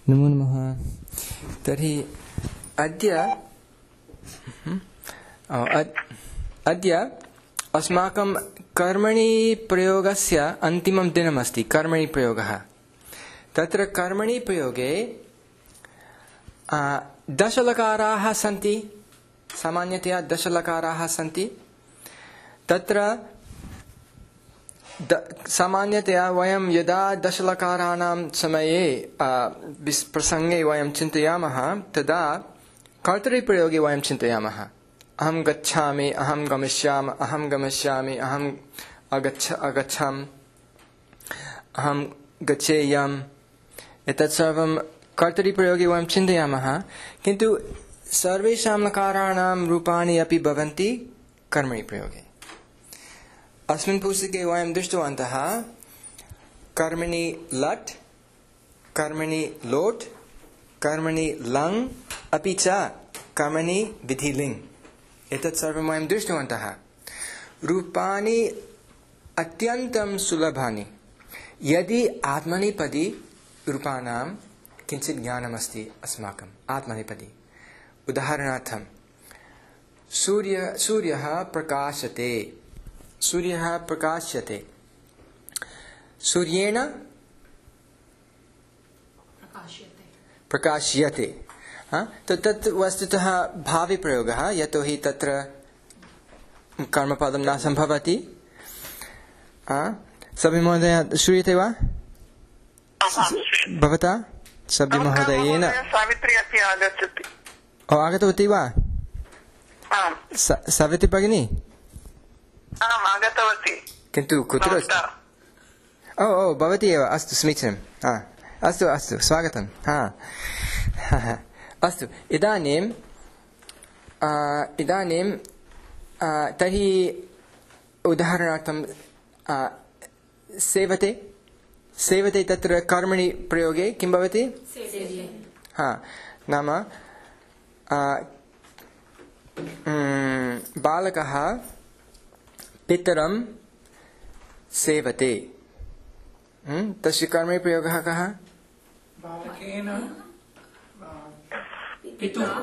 नमो नमः। तर्हि अद्य अस्माकं कर्मणि प्रयोगस्य अन्तिमं दिनमस्ति। कर्मणि प्रयोगः। तत्र कर्मणि प्रयोगे 10 लकाराः सन्ति। सामान्यतया 10 लकाराः सन्ति। तत्र सामान्यतया वयं यदा 10 लकाराणां समये प्रसंगे वयं चिन्तयामः तदा कर्तरिप्रयोगे वयं चिन्तयामः। अहं गच्छामि, अहं गमिष्यामि, अहं गमिष्यामि, अहं अगच्छामि, अहं गच्छेयम्। एतत् सर्वं कर्तरिप्रयोगे वयं चिन्तयामः। किन्तु सर्वेषां लकाराणां रूपाणि अपि भवन्ति कर्मणि प्रयोगे। अस्मिन् पुस्तके वयं दृष्टवन्तः कर्मणि लट्, कर्मणि लोट्, कर्मणि लङ्, अपि च कर्मणि विधिलिङ्। एतत् सर्वं वयं दृष्टवन्तः। रूपाणि अत्यन्तं सुलभानि। यदि आत्मनेपदी रूपाणां किञ्चित् ज्ञानमस्ति अस्माकम् आत्मनेपदी। उदाहरणार्थं सूर्यः प्रकाशते। सूर्यः प्रकाश्यते। सूर्येण प्रकाश्यते। तो तत् वस्तुतः भाविप्रयोगः, यतोहि तत्र कर्मपदं न सम्भवति। सभि महोदय श्रूयते वा भवता? सभि महोदयेन सावित्री अपि आगच्छति। आगतवती वा सावित्री भगिनी? आम् आगतवती। किन्तु कुत्र अस्ति? ओ भवती एव। अस्तु, समीचीनम्। अस्तु अस्तु, स्वागतम्। अस्तु, इदानीं तर्हि उदाहरणार्थं सेवते। सेवते तत्र कर्मणि प्रयोगे किं भवति? नाम बालकः पितरं सेवते। तस्य कर्मणि प्रयोगः कः? बालकेन पिता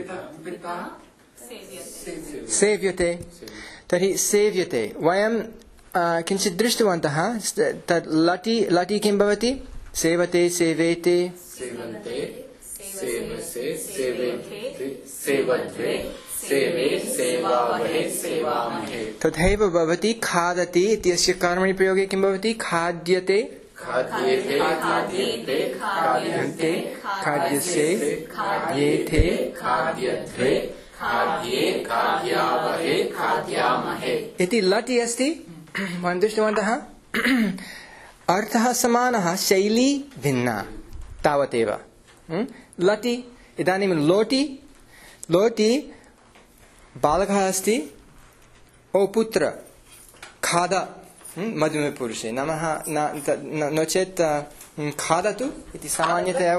सेव्यते। तर्हि सेव्यते वयं किञ्चित् दृष्टवन्तः। तत् लटि किं भवति? सेवते, सेवेते, सेवन्ते, सेवसे, सेवेते, सेवध्वे, सेवे, सेवावहे, सेवामहे। तथैव भवति खादति इत्यस्य कर्मणि प्रयोगे किं भवति? खाद्यते, खाद्येते, खाद्यन्ते, खाद्यन्ते, खाद्यसे, खाद्येते, खाद्यध्वे, खाद्ये, खाद्यावहे, खाद्यामहे। इति लटि अस्ति। वयं दृष्टवन्तः। अर्थः समानः, शैली भिन्ना, तावदेव। लटि। इदानीं लोटि। लोटि बालकः अस्ति। ओ पुत्र खाद, मध्यमपुरुषे नमः। नो चेत् खादतु इति सामान्यतया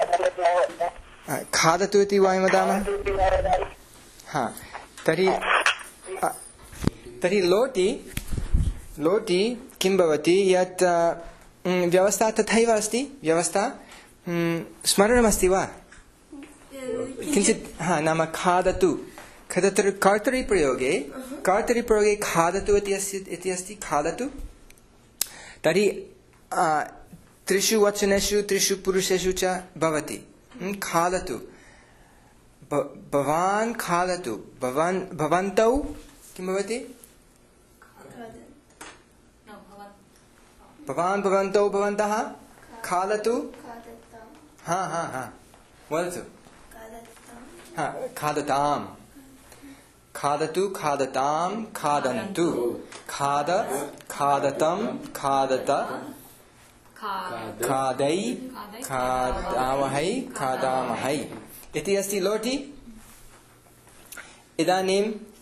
खादतु इति वयं वदामः। तर्हि लोटि किं भवति? यत् व्यवस्था तथैव अस्ति। व्यवस्था स्मरणमस्ति वा किञ्चित्? नाम खादतु। तत्र कर्तरिप्रयोगे खादतु इति अस्ति। खादतु। तर्हि 3 वचनेषु 3 पुरुषेषु च भवति। खादतु। भवान् खादतु। भवन्तौ किं भवति? भवान्, भवन्तौ, भवन्तः खादतु। वदतु। खादताम्। खादतु, खादतां, खादन्तु। खाद, खादतं, खादत, खादै, खादावहै, खादामहै इति अस्ति लोटि। इदानीं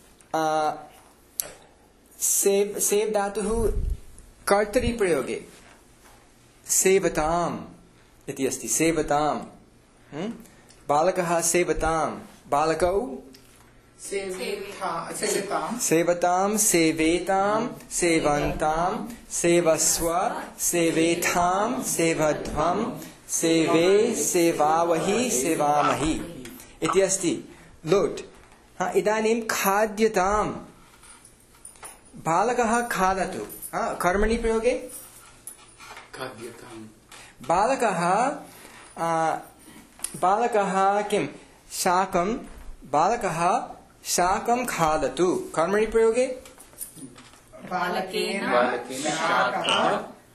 सेव् धातुः कर्तरिप्रयोगे सेवताम् इति अस्ति। सेवताम्। बालकः सेवताम्। बालकौ सेवतां, सेवेतां, सेवन्तां, सेवस्व, सेवेथां, सेवध्वं, सेवे सेवावहि सेवामहि इति अस्ति लोट् इदानीं खाद्यताम् बालकः खादतु कर्मणि प्रयोगे खाद्यताम् बालकः किं शाकं बालकः शाकं खादतु कर्मणि प्रयोगे बालकेन शाकः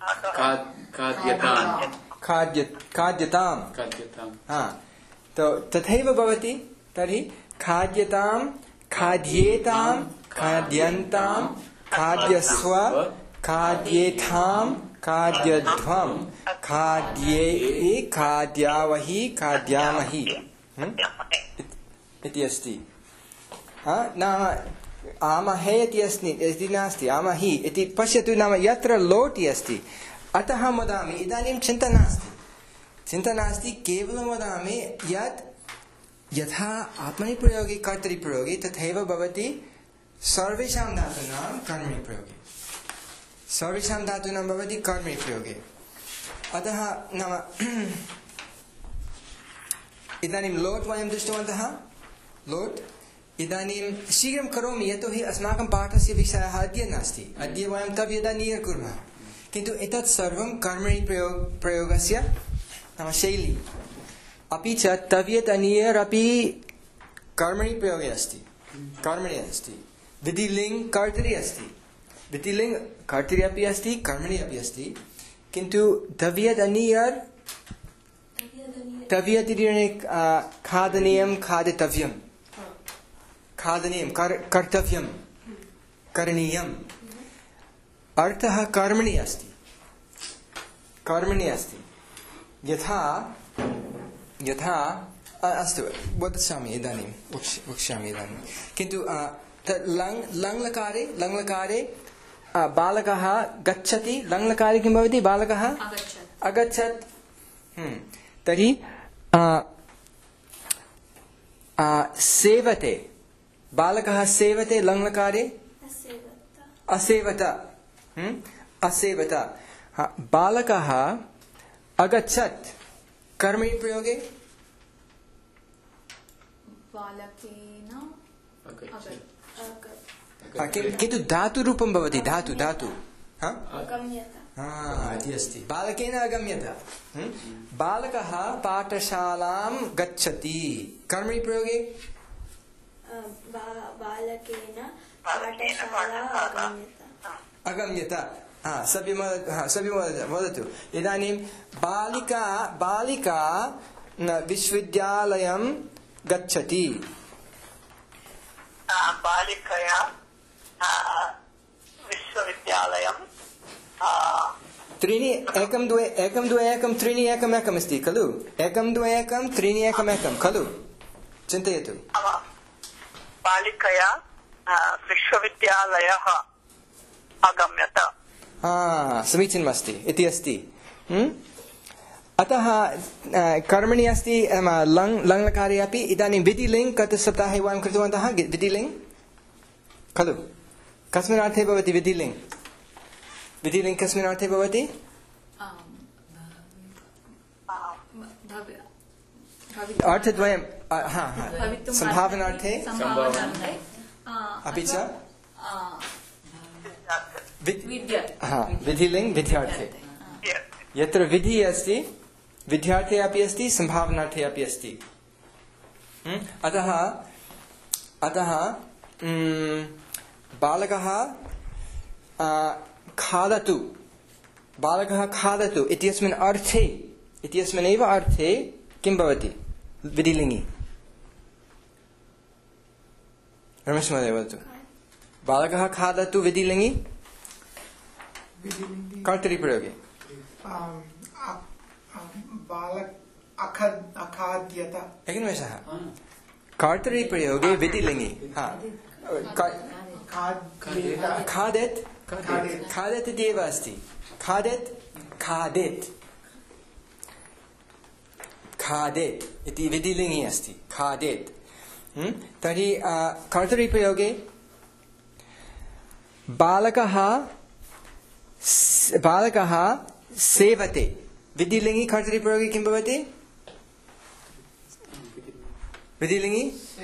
खाद्यताम् तो तथैव भवति तर्हि खाद्यतां खाद्येतां खाद्यन्तां खाद्यस्व खाद्येथां खाद्यध्वं खाद्ये खाद्यावहि खाद्यामहि इति अस्ति नाम आमहे इति नास्ति आमहि इति पश्यतु नाम यत्र लोटि अस्ति अतः वदामि इदानीं चिन्ता नास्ति केवलं वदामि यत् यथा आत्मनि प्रयोगे कर्तरि प्रयोगे तथैव भवति सर्वेषां धातूनां कर्मणि प्रयोगे सर्वेषां धातूनां भवति कर्मणि प्रयोगे अतः नाम इदानीं लोट् वयं दृष्टवन्तः लोट् इदानीं शीघ्रं करोमि यतोहि अस्माकं पाठस्य विषयः अद्य नास्ति अद्य वयं तव्यदनीय कुर्मः किन्तु एतत् सर्वं कर्मणि प्रयोगस्य नाम शैली अपि च तव्यदनीयर् अपि कर्मणि प्रयोगे अस्ति कर्मणि अस्ति विधिलिङ्ग् कर्तरि अस्ति विधिलिङ्ग् कर्तरि अपि अस्ति कर्मणि अपि अस्ति किन्तु तव्यदनीयर् तव्यदनीये खादनीयं खादितव्यं खादनीयं कर्तव्यं करणीयम् अर्थः कर्मणि अस्ति यथा अस्तु वदामि इदानीं वक्ष्यामि इदानीं किन्तु लङ्लकारे बालकः गच्छति लङ्लकारे किं भवति बालकः अगच्छत् तर्हि सेवते बालकः सेवते लङ्लकारे असेवत बालकः अगच्छत् कर्मणि प्रयोगे किन्तु धातुरूपं भवति धातु इति अस्ति बालकेन अगम्यत बालकः पाठशालां गच्छति कर्मणि प्रयोगे बालकेन पाठशाला अगम्यत वदतु इदानीं बालिका विश्वविद्यालयं गच्छति बालिकया विश्वविद्यालयं त्रीणि एकं द्वे एकं त्रीणि एकम् अस्ति खलु 1 2 1 3 1 1 खलु चिन्तयतु बालिकया विश्वविद्यालयः अगम्यत समीचीनमस्ति इति अस्ति अतः कर्मणि अस्ति लङ्लकारे अपि इदानीं विधिलिङ्ग् गत सप्ताहे वयं कृतवन्तः विधिलिङ्ग् खलु कस्मिन् अर्थे भवति विधिलिङ्ग् कस्मिन् अर्थे भवति अर्थद्वयं सम्भावनार्थे अपि च विधिलिङ्ग् विद्यार्थे यत्र विधिः अस्ति विद्यार्थे अपि अस्ति सम्भावनार्थे अपि अस्ति अतः बालकः खादतु इत्यस्मिन्नेव अर्थे किं भवति विधिलिङ्गि रमेश महोदय वदतु बालकः खादतु विधिलिङ्गि कर्तरि प्रयोगे एकनिमेषः कर्तरि प्रयोगे विधिलिङ्गि खादेत् इति एव अस्ति खादेत् इति विधिलिङ्गि अस्ति खादेत् तर्हि कर्तरि प्रयोगे बालकः सेवते विधिलिङ्गि कर्तरिप्रयोगे किं भवति? विधिलिङ्गि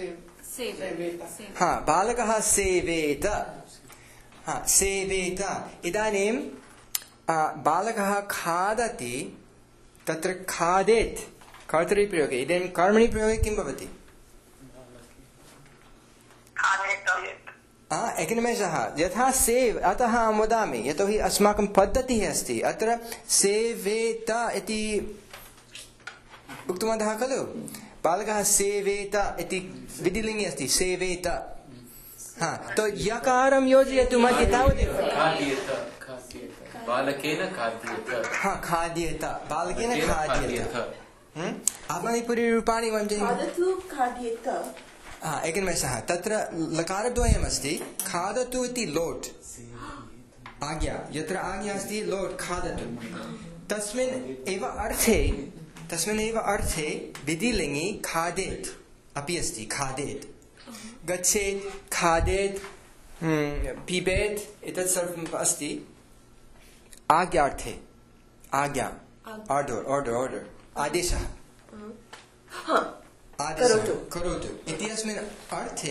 हा बालकः सेवेत, हा सेवेत। इदानीं बालकः खादति, तत्र खादेत् कर्तरिप्रयोगे। इदानीं कर्मणि प्रयोगे किं भवति? एकनिमेषः, यथा सेव्, अतः अहं वदामि, यतोहि अस्माकं पद्धतिः अस्ति। अत्र सेवेत इति उक्तवन्तः खलु, बालकः सेवेत इति विधिलिङ्गि अस्ति, सेवेत। हा, तो यकारं योजयतु मध्ये तावदेव। बालकेन खाद्येत। हा, खाद्येत, बालकेन खाद्येत। आत्मनेपदी रूपाणि वञ्चयन् खाद्येत। एकनिमेषः, तत्र लकारद्वयमस्ति। खादतु इति लोट्, आज्ञा, यत्र आज्ञा अस्ति लोट् खादतु, तस्मिन् एव अर्थे विधिलिङ्गि खादेत् अपि अस्ति, खादेत्। गच्छेत्, खादेत्, पिबेत्, एतत् सर्वम् अस्ति आज्ञार्थे। आज्ञा, आर्डर्, आदेशः, करोतु इत्यस्मिन् अर्थे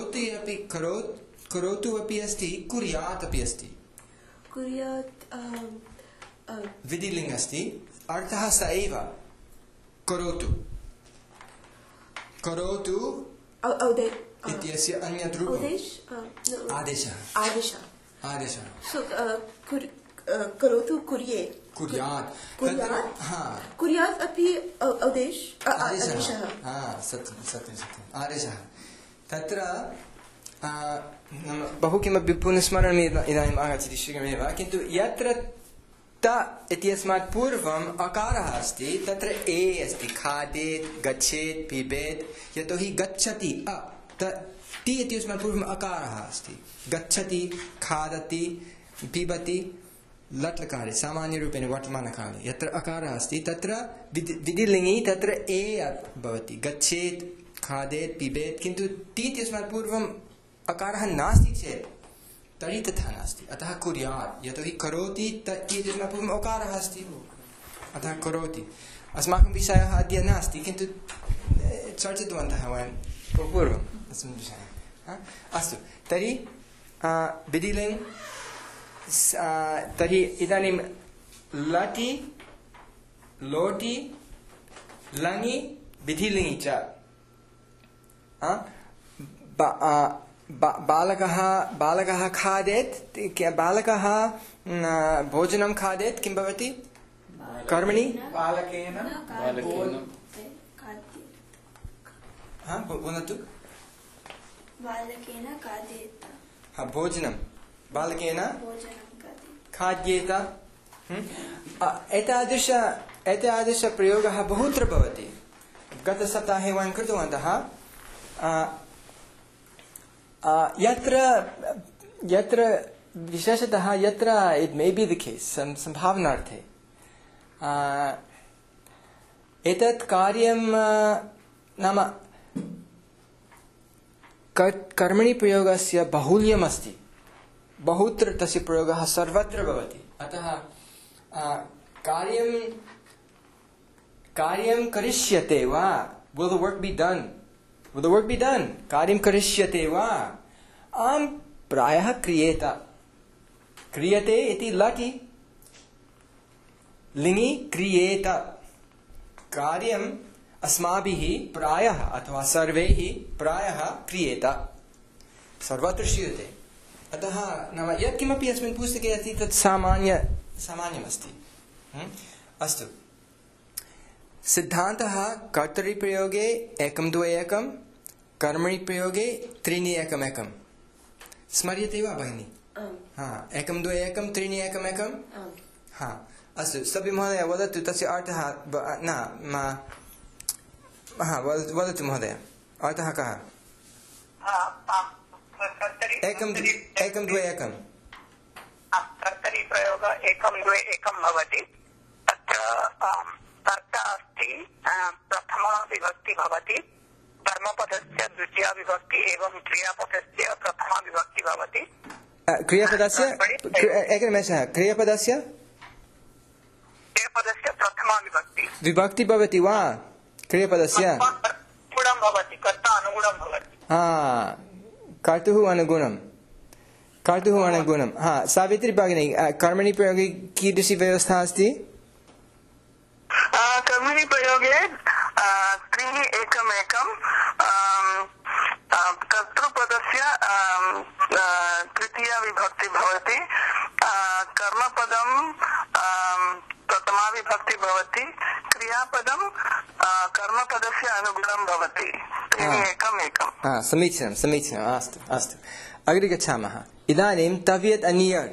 करोतु अपि अस्ति, कुर्यात् अपि अस्ति। विधिलिङ्गि अस्ति, अर्थः स एव, करोतु इत्यस्य अन्यत् रूपम् आदेशः। करोतु कुर्यात् अपि आदेशः। सत्यं आदेशः। तत्र बहु किमपि पुनस्मरणम् इदानीम् आगच्छति शीघ्रमेव, किन्तु यत्र त इत्यस्मात् पूर्वम् अकारः अस्ति, तत्र ए अस्ति, खादेत्, गच्छेत्, पिबेत्। यतोहि गच्छति ति इत्यस्मात् पूर्वम् अकारः अस्ति। गच्छति, खादति, पिबति, लट्लकारे सामान्यरूपेण वर्तमानकाले यत्र अकारः अस्ति, तत्र विधिलिङ्गि तत्र ए भवति, गच्छेत्, खादेत्, पिबेत्। किन्तु ति इत्यस्मात् पूर्वम् अकारः नास्ति चेत् तर्हि तथा नास्ति। अतः कुर्यात्, यतोहि करोति ति इत्यस्मात् पूर्वम् अकारः अस्ति, अतः करोति। अस्माकं विषयः अद्य नास्ति, किन्तु चर्चितवन्तः वयं पूर्वम् अस्मिन् विषये। अस्तु, तर्हि विधिलिङ्गि, तर्हि इदानीं लटि, लोटि, लङि, विधिलिङ्गि च। बालकः खादेत्, बालकः भोजनं खादेत्, किं भवति कर्मणि? बालकेन वदतु। बालकेन खादेत। भोजनं बालकेन खाद्येत। एतादृशप्रयोगः बहुत्र भवति। गतसप्ताहे वयं कृतवन्तः। यत्र विशेषतः यत्र it may be the case, सम्भावनार्थे एतत् कार्यं नाम कर्मणि प्रयोगस्य बाहुल्यमस्ति, बहुत्र तस्य प्रयोगः सर्वत्र भवति। अतः कार्यं करिष्यते वा? Will the work be done? Will the work be done? कार्यं करिष्यते वा? आम्, प्रायः क्रियेत। क्रियते इति लटि, लिङि क्रियेत। कार्यम् अस्माभिः प्रायः अथवा सर्वैः प्रायः क्रियेत, सर्वत्र श्रूयते। अतः नाम यत्किमपि अस्मिन् पुस्तके अस्ति तत् सामान्यमस्ति। अस्तु, सिद्धान्तः कर्तरिप्रयोगे 1 2 1, कर्मणि प्रयोगे 3 1 1। स्मर्यते वा भगिनी? 1 2 1 3 1 1। अस्तु, सभि महोदय वदतु तस्य अर्थः। वदतु महोदय, अर्थः कः? 1 2 1। कर्तरि प्रयोग 1 2 1 भवति। तत्र कर्ता अस्ति, प्रथमा विभक्ति भवति, कर्मपदस्य द्वितीया विभक्ति एवं क्रियापदस्य प्रथमा विभक्ति भवति। क्रियापदस्य एकनिमेषः, क्रियापदस्य प्रथमा विभक्ति भवति वा क्रियापदस्य अनुगुणं भवति कर्ता अनुगुणं भवति कर्तुः अनुगुणं सावित्री भगिनी कर्मणि प्रयोगे कीदृशी व्यवस्था अस्ति कर्मणि प्रयोगे त्रीणि एकमेकं कर्तृपदस्य तृतीया विभक्ति भवति कर्मपदं प्रथमा विभक्ति भवति क्रियापदं कर्मपदस्य अनुगुणं भवति त्रीणि एकमेकं समीचीनम् अस्तु अग्रे गच्छामः इदानीं तव्यत्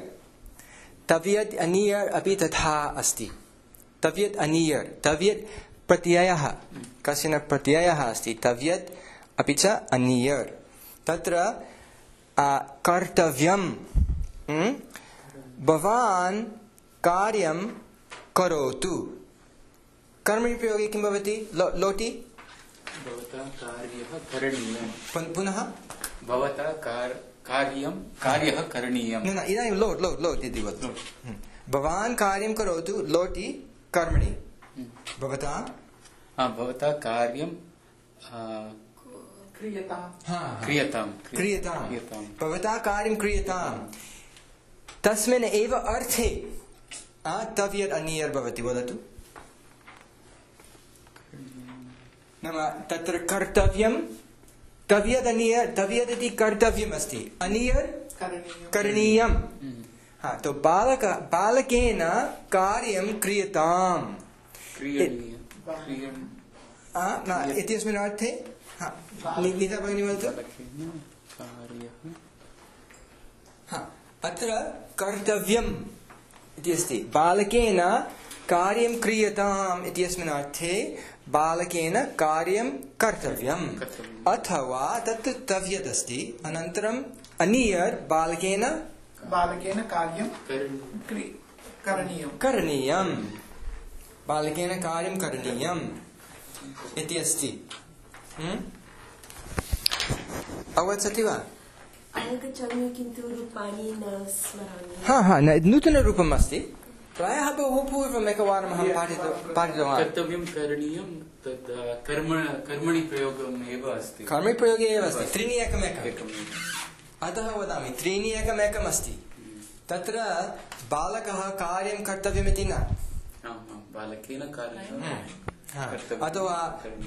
अनियर् अपि तथा अस्ति तव्यत् अनियर् तव्यत् प्रत्ययः कश्चन प्रत्ययः अस्ति तव्यत् अपि च अनियर् तत्र कर्तव्यं भवान् कार्यं करोतु कर्मणि प्रयोगे किं भवति लोटि भवता कार्यः करणीयं पुनः भवता कार्यः करणीयं न इदानीं लोट् इति वदतु भवान् कार्यं करोतु लोटि कर्मणि भवता कार्यं क्रियतां भवता कार्यं क्रियतां तस्मिन् एव अर्थे तव्यत् अनियर् भवति वदतु नाम तत्र कर्तव्यं तव्यत् अनियर् तव्यत् इति कर्तव्यम् अस्ति अनियर् करणीयं तो बालकेन कार्यं क्रियताम् इत्यस्मिन् अर्थे नीता भगिनी वदतु अत्र कर्तव्यम् इति अस्ति बालकेन कार्यं क्रियताम् इत्यस्मिन् अर्थे बालकेन कार्यं कर्तव्यम् अथवा तत् तव्यत् अस्ति अनन्तरम् अनियर् बालकेन कार्यं करणीयं बालकेन कार्यं करणीयम् इति अस्ति अवगच्छति वा अवगच्छामि किन्तु रूपाणि न स्मरामि नूतनरूपम् अस्ति प्रायः बहु पूर्वम् एकवारम् अहं पाठितवान् कर्तव्यं करणीयं तद् कर्मणि प्रयोगम् एव अस्ति कर्मणि प्रयोगे एव अस्ति त्रीणि एकमेकम् अतः वदामि त्रीणि एकमेकम् अस्ति तत्र बालकः कार्यं कर्तव्यमिति न बालकेन कार्यं अथवा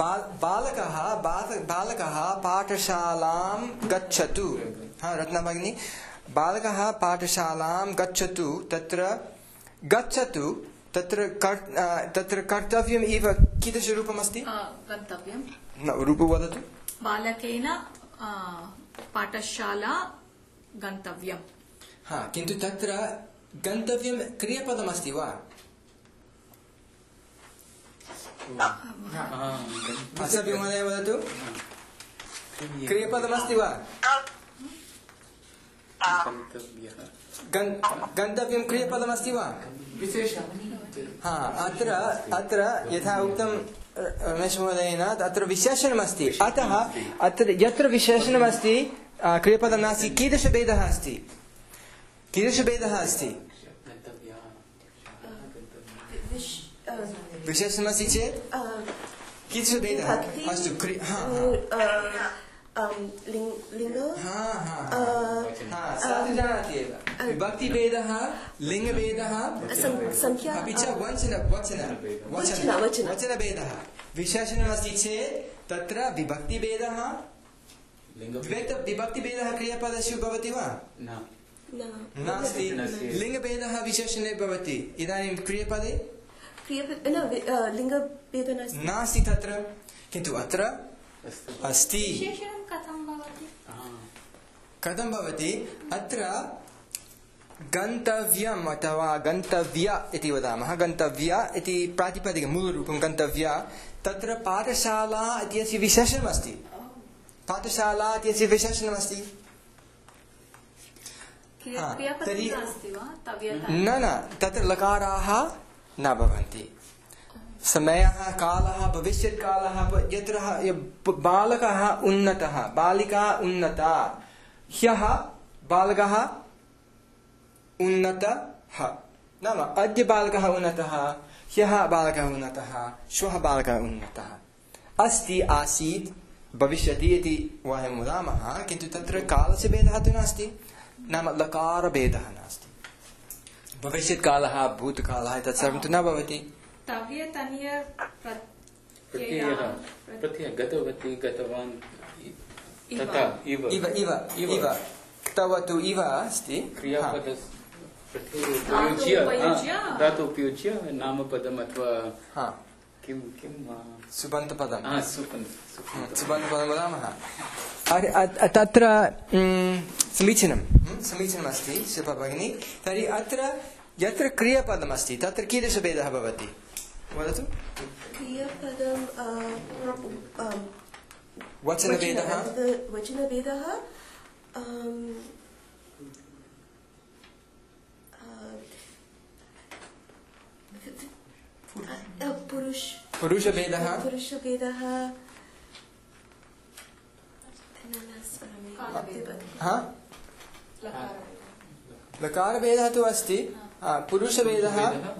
बालकः पाठशालां गच्छतु रत्ना भगिनी बालकः पाठशालां गच्छतु तत्र कर्तव्यम् इव कीदृशरूपमस्ति गन्तव्यं रूपं वदतु बालकेन पाठशाला गन्तव्यं किन्तु तत्र गन्तव्यं क्रियापदमस्ति वा अस्माभिः महोदय वदतु क्रियापदमस्ति वा गन्तव्यं क्रियापदमस्ति वा अत्र यथा उक्तं रमेश महोदयेन अत्र विशेषणमस्ति अतः अत्र यत्र विशेषणमस्ति क्रियापदं नास्ति कीदृशभेदः अस्ति विशेषणमस्ति चेत् कीदृशभेदः अस्तु जानाति एव विभक्तिभेदः लिङ्गभेदः अपि च वचनभेदः विशेषणमस्ति चेत् तत्र विभक्तिभेदः विभक्तिभेदः क्रियापदेषु भवति वा नास्ति लिङ्गभेदः विशेषणे भवति इदानीं क्रियापदे लिङ्गभेदः नास्ति तत्र किन्तु अत्र अस्ति कथं भवति अत्र गन्तव्यम् अथवा गन्तव्य इति वदामः गन्तव्य इति प्रातिपदिकं मूलरूपं गन्तव्य तत्र पाठशाला इत्यस्य विशेषणमस्ति तर्हि न तत्र लकाराः न भवन्ति समयः कालः भविष्यत्कालः यत्र बालकः उन्नतः बालिका उन्नता ह्यः बालकः उन्नतः नाम अद्य बालकः उन्नतः ह्यः बालकः उन्नतः, श्वः बालकः उन्नतः अस्ति, आसीत्, भविष्यति इति वयं वदामः, किन्तु तत्र कालस्य भेदः तु नास्ति, नाम लकारभेदः नास्ति। भविष्यत्कालः, भूतकालः तत् सर्वं तु न भवति। प्रत्ययः गतवती, गतवान् तथा इव इव तव तु इव अस्ति। क्रियापदस्य धातुपयुज्य नामपदम् अथवा किं सुबन्तपदं सुबन्तपदं वदामः। तत्र समीचीनमस्ति शिल्पा भगिनी। तर्हि अत्र यत्र क्रियापदमस्ति तत्र कीदृशभेदः भवति वदतु। क्रियापदं वचनभेदः पुरुषभेदः लकारभेदः तु अस्ति। पुरुषभेदः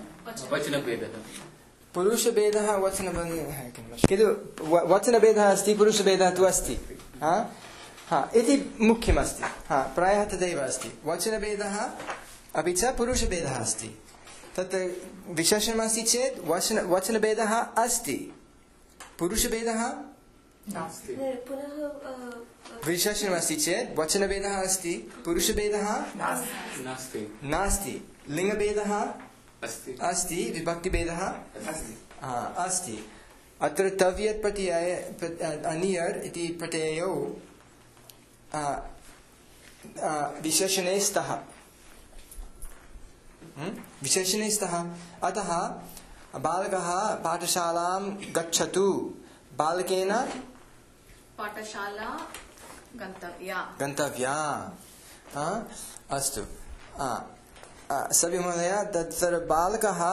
पुरुषभेदः वचनभेदः, किन्तु वचनभेदः अस्ति, पुरुषभेदः तु अस्ति इति मुख्यमस्ति। प्रायः तदैव अस्ति। वचनभेदः अपि च पुरुषभेदः अस्ति। तत् विशेषणमस्ति चेत् वचनभेदः अस्ति, पुरुषभेदः नास्ति। विशेषणमस्ति चेत् वचनभेदः अस्ति, पुरुषभेदः नास्ति, लिङ्गभेदः अस्ति, विभक्तिभेदः अस्ति। अत्र तव्यत् प्रत्यय अनियर् इति प्रत्ययौ विशेषणे स्तः, अतः बालकः पाठशालां गच्छतु, बालकेन पाठशाला गन्तव्या। अस्तु सभि महोदय, तत्र बालकः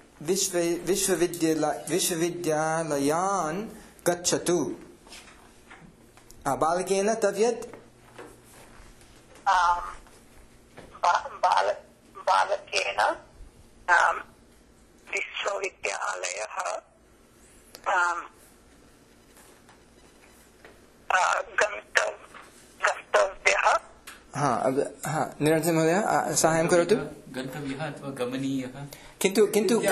विश्वविद्यालयान् गच्छतु, बालकेन तव्यत् बालकेन विश्वविद्यालयः गन्तव्यः। निरञ्जन महोदय साहाय्यं करोतु। गन्तव्यः अथवा गमनीयः, किन्तु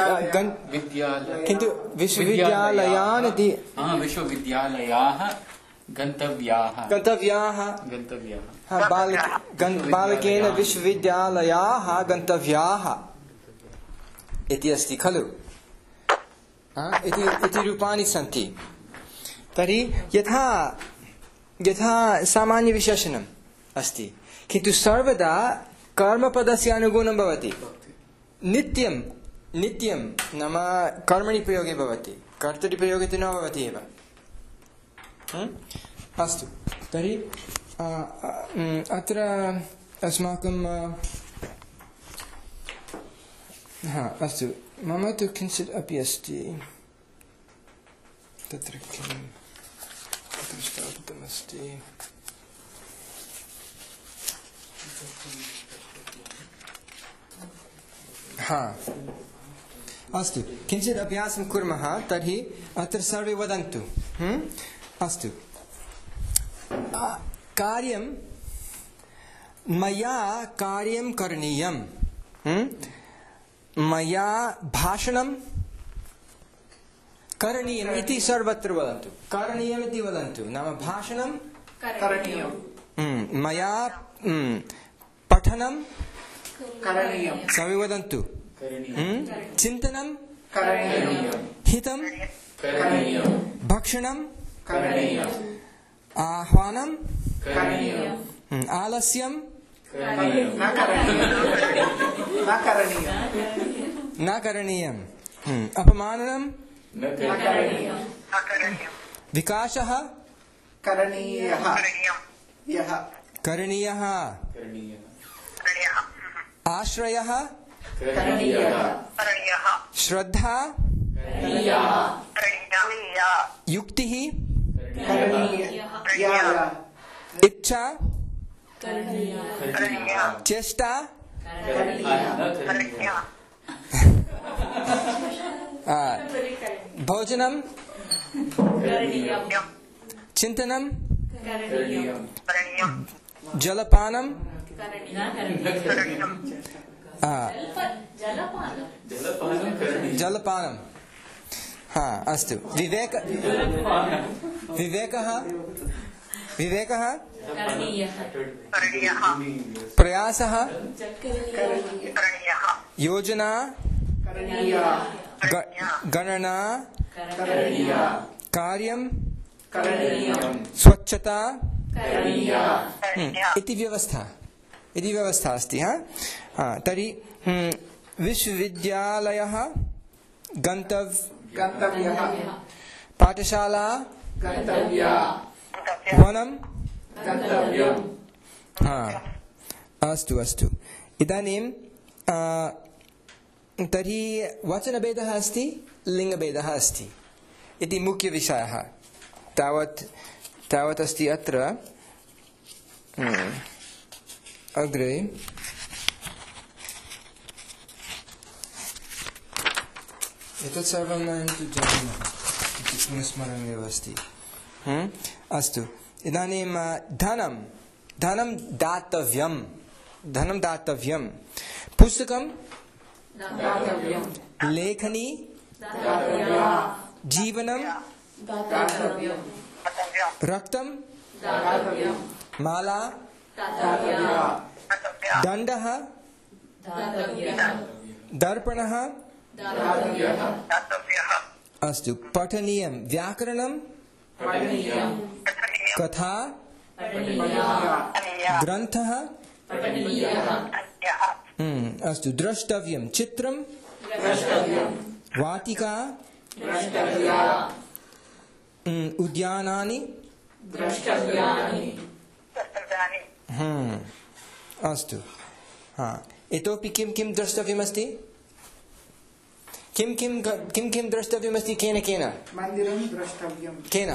विश्वविद्यालयान् इति विश्वविद्यालयाः गन्तव्याः बालकेन विश्वविद्यालयाः गन्तव्याः इति अस्ति खलु। इति रूपाणि सन्ति। तर्हि यथा सामान्यविशेषणम् अस्ति, किन्तु सर्वदा कर्मपदस्य अनुगुणं भवति। नित्यं नाम कर्मणि प्रयोगे भवति, कर्तरिप्रयोगे तु न भवति एव। अस्तु, तर्हि अत्र अस्माकं अस्तु, मम तु किञ्चित् अपि अस्ति तत्र किं दृष्टान्तमस्ति। अस्तु, किञ्चित् अभ्यासं कुर्मः। तर्हि अत्र सर्वे वदन्तु। अस्तु, कार्यं मया कार्यं करणीयं, मया भाषणं करणीयम् इति सर्वत्र वदन्तु। करणीयम् इति वदन्तु, नाम भाषणं करणीयं। मया पठनं करणीयं, सर्वे वदन्तु। चिन्तनं करणीयं, हितं करणीयं, भक्षणं करणीयं, आह्वानं करणीयं, आलस्यं न करणीयं, अपमाननं विकासः करणीयः, आश्रयः श्रद्धा युक्तिः इच्छा चेष्टा भोजनं चिन्तनं जलपानं जलपानं अस्तु विवेकः प्रयासः योजना गणना कार्यं स्वच्छता इति व्यवस्था अस्ति तर्हि विश्वविद्यालयः गन्तव्यः पाठशाला वनं गन्तव्यम् अस्तु इदानीं तर्हि वचनभेदः अस्ति लिङ्गभेदः अस्ति इति मुख्यविषयः तावत् अस्ति अत्र अग्रे एतत् सर्वं वयं तु जानीमः इति स्मरणमेव अस्ति अस्तु इदानीं धनं दातव्यं पुस्तकं लेखनी जीवनं रक्तं माला दण्डः दर्पणः अस्तु पठनीयं व्याकरणं कथा ग्रन्थः अस्तु द्रष्टव्यं चित्रं वाटिका उद्यानानि अस्तु इतोपि किं द्रष्टव्यमस्ति किं द्रष्टव्यमस्ति केन मन्दिरं द्रष्टव्यं केन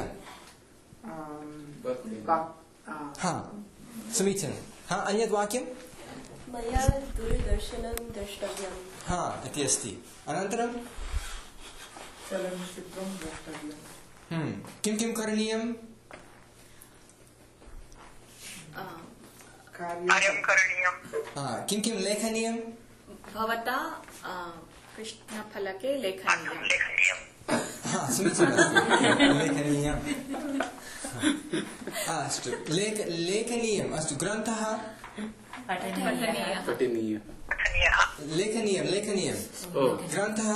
समीचीनं अन्यत् वाक्यं मया दूरदर्शनं द्रष्टव्यं इति अस्ति अनन्तरं चलनचित्रं द्रष्टव्यं किं करणीयं कार्यं करणीयं किं लेखनीयं भवता कृष्णफलके लेखनीयं समीचीनं लेखनीयम् अस्तु लेखनीयम् अस्तु ग्रन्थः लेखनीयं ग्रन्थः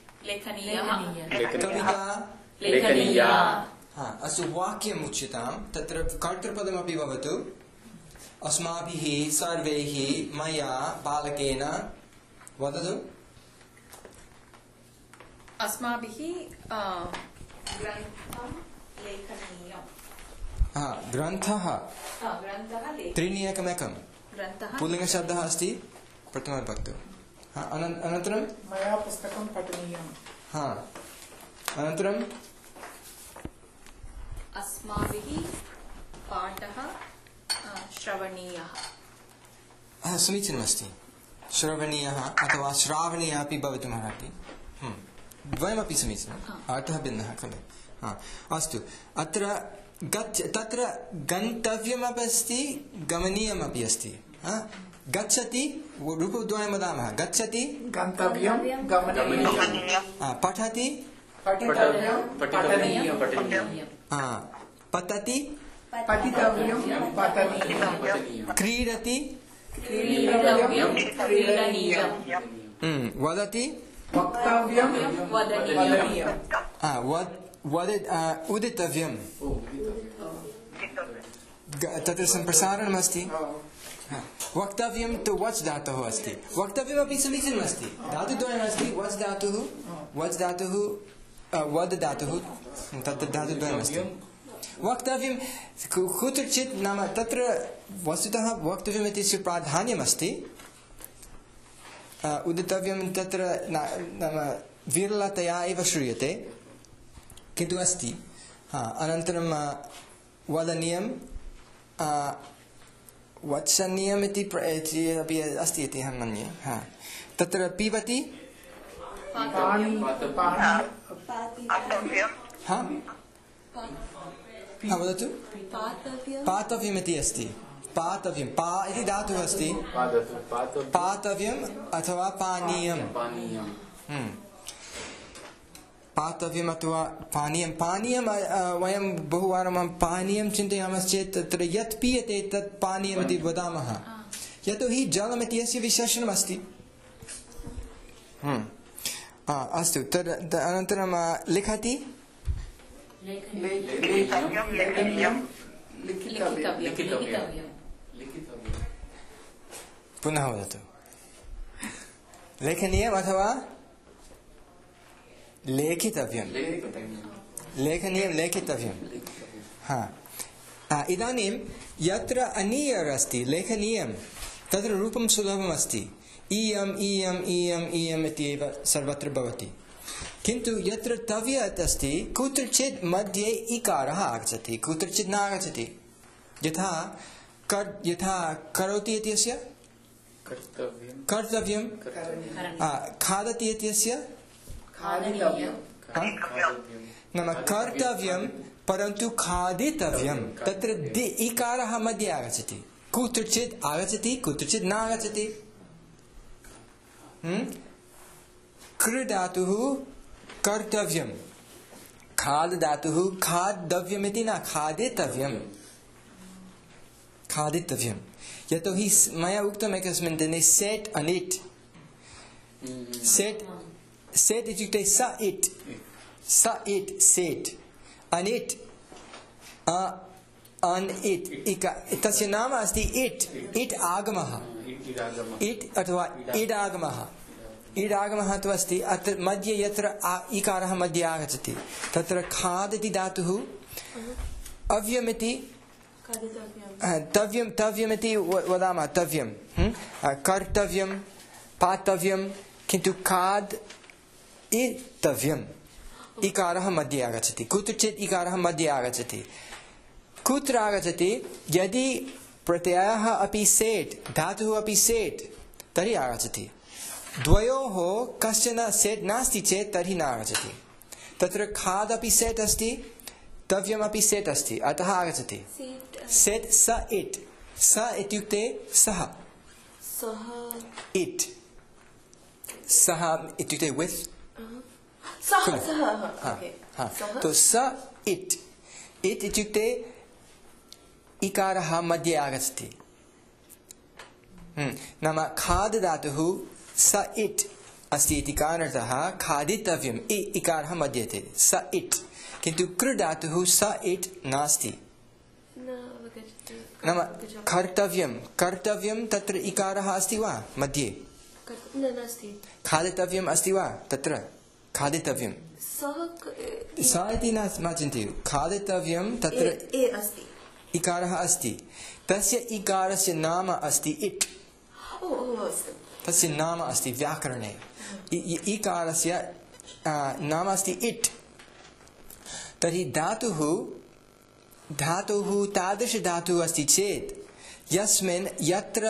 लेखनीया अस्तु वाक्यम् उच्यतां तत्र कर्तृपदमपि भवतु अस्माभिः सर्वैः मया बालकेन वदतु अस्माभिः ग्रन्थं लेखनीयं ग्रन्थः त्रीणि एकमेकं पुल्लिङ्गशब्दः अस्ति प्रथमविभक्तौ अनन्तरं मया पुस्तकं पठनीयं अनन्तरं अस्माभिः पाठः श्रवणीयः समीचीनमस्ति श्रवणीयः अथवा श्रावणीयः अपि भवितुमर्हति द्वयमपि समीचीनम् अर्थः भिन्नः खलु अस्तु तत्र गन्तव्यमपि अस्ति गमनीयमपि अस्ति गच्छति रूपद्वयं वदामः गच्छति गन्तव्यं गमनीयं पठति पठितव्यं पठनीयं पतति पठितव्यं पठनीयं क्रीडति क्रीडनीयं वदति वक्तव्यं वदनीयं उदितव्यं तत्र सम्प्रसारणमस्ति वक्तव्यं तु वच् धातुः अस्ति वक्तव्यमपि समीचीनमस्ति धातुद्वयमस्ति वच् धातुः वद् धातुः तत्र धातुद्वयमस्ति वक्तव्यं कुत्रचित् नाम तत्र वस्तुतः वक्तव्यम् इत्यस्य प्राधान्यमस्ति उदितव्यं तत्र नाम विरलतया एव श्रूयते किन्तु अस्ति अनन्तरं वदनीयं वत्सनीयम् इति अपि अस्ति इति अहं मन्ये तत्र पिबति पातव्यं हा वदतु पातव्यमिति अस्ति पातव्यं पा इति धातुः अस्ति पातव्यम् अथवा पानीयं पातव्यम् अथवा पानीयं पानीयं वयं बहुवारं पानीयं चिन्तयामश्चेत् तत्र यत् पीयते तत् पानीयमिति वदामः यतोहि जलमिति अस्य विशेषणमस्ति अस्तु तद् अनन्तरं लिखति पुनः वदतु लेखनीयम् अथवा लेखितव्यं लेखनीयं लेखितव्यं इदानीं यत्र अनीयर् अस्ति लेखनीयं तत्र रूपं सुलभम् अस्ति इयम् इयम् इयम् इयम् इत्येव सर्वत्र भवति किन्तु यत्र तव्यत् अस्ति कुत्रचित् मध्ये इकारः आगच्छति कुत्रचित् न आगच्छति यथा करोति इत्यस्य कर्तव्यं खादति इत्यस्य नाम कर्तव्यं परन्तु खादितव्यं तत्र इकारः मध्ये आगच्छति कुत्रचित् आगच्छति कुत्रचित् न आगच्छति कृ धातुः कर्तव्यं खाद् धातुः खादव्यमिति न खादितव्यं खादितव्यं यतोहि मया उक्तम् एकस्मिन् दिने सेट् अनिट् सेट् सेट् इत्युक्ते स इट् सेट् अनिट् अन् इट् तस्य नाम अस्ति इट् आगमः इट् अथवा इडागमः इडागमः तु अस्ति अत्र मध्ये यत्र इकारः मध्ये आगच्छति तत्र खाद् इति धातुः अव्यमिति तव्यमिति वदामः तव्यं कर्तव्यं पातव्यं किन्तु खाद् इतव्यम् इकारः मध्ये आगच्छति कुत्रचित् इकारः मध्ये आगच्छति कुत्र आगच्छति यदि प्रत्ययः अपि सेट् धातुः अपि सेट् तर्हि आगच्छति द्वयोः कश्चन सेट् नास्ति चेत् तर्हि न आगच्छति तत्र खादपि सेट् अस्ति तव्यमपि सेट् अस्ति अतः आगच्छति सेट् स इट् स इत्युक्ते सः इट् सः इत्युक्ते वित् तो स इट् इत्युक्ते इकारः मध्ये आगच्छति नाम खाद् धातुः स इट् अस्ति इति कारणतः खादितव्यम् इकारः मध्यते स इट् किन्तु कृ धातुः स इट् नास्ति नाम कर्तव्यं तत्र इकारः अस्ति वा मध्ये खादितव्यम् अस्ति वा तत्र खादितव्यं स इति न चिन्तयतु खादितव्यं तत्र इकारः अस्ति तस्य इकारस्य नाम अस्ति इट् तस्य नाम अस्ति व्याकरणे इकारस्य नाम अस्ति इट् तर्हि धातुः तादृशधातुः अस्ति चेत् यस्मिन् यत्र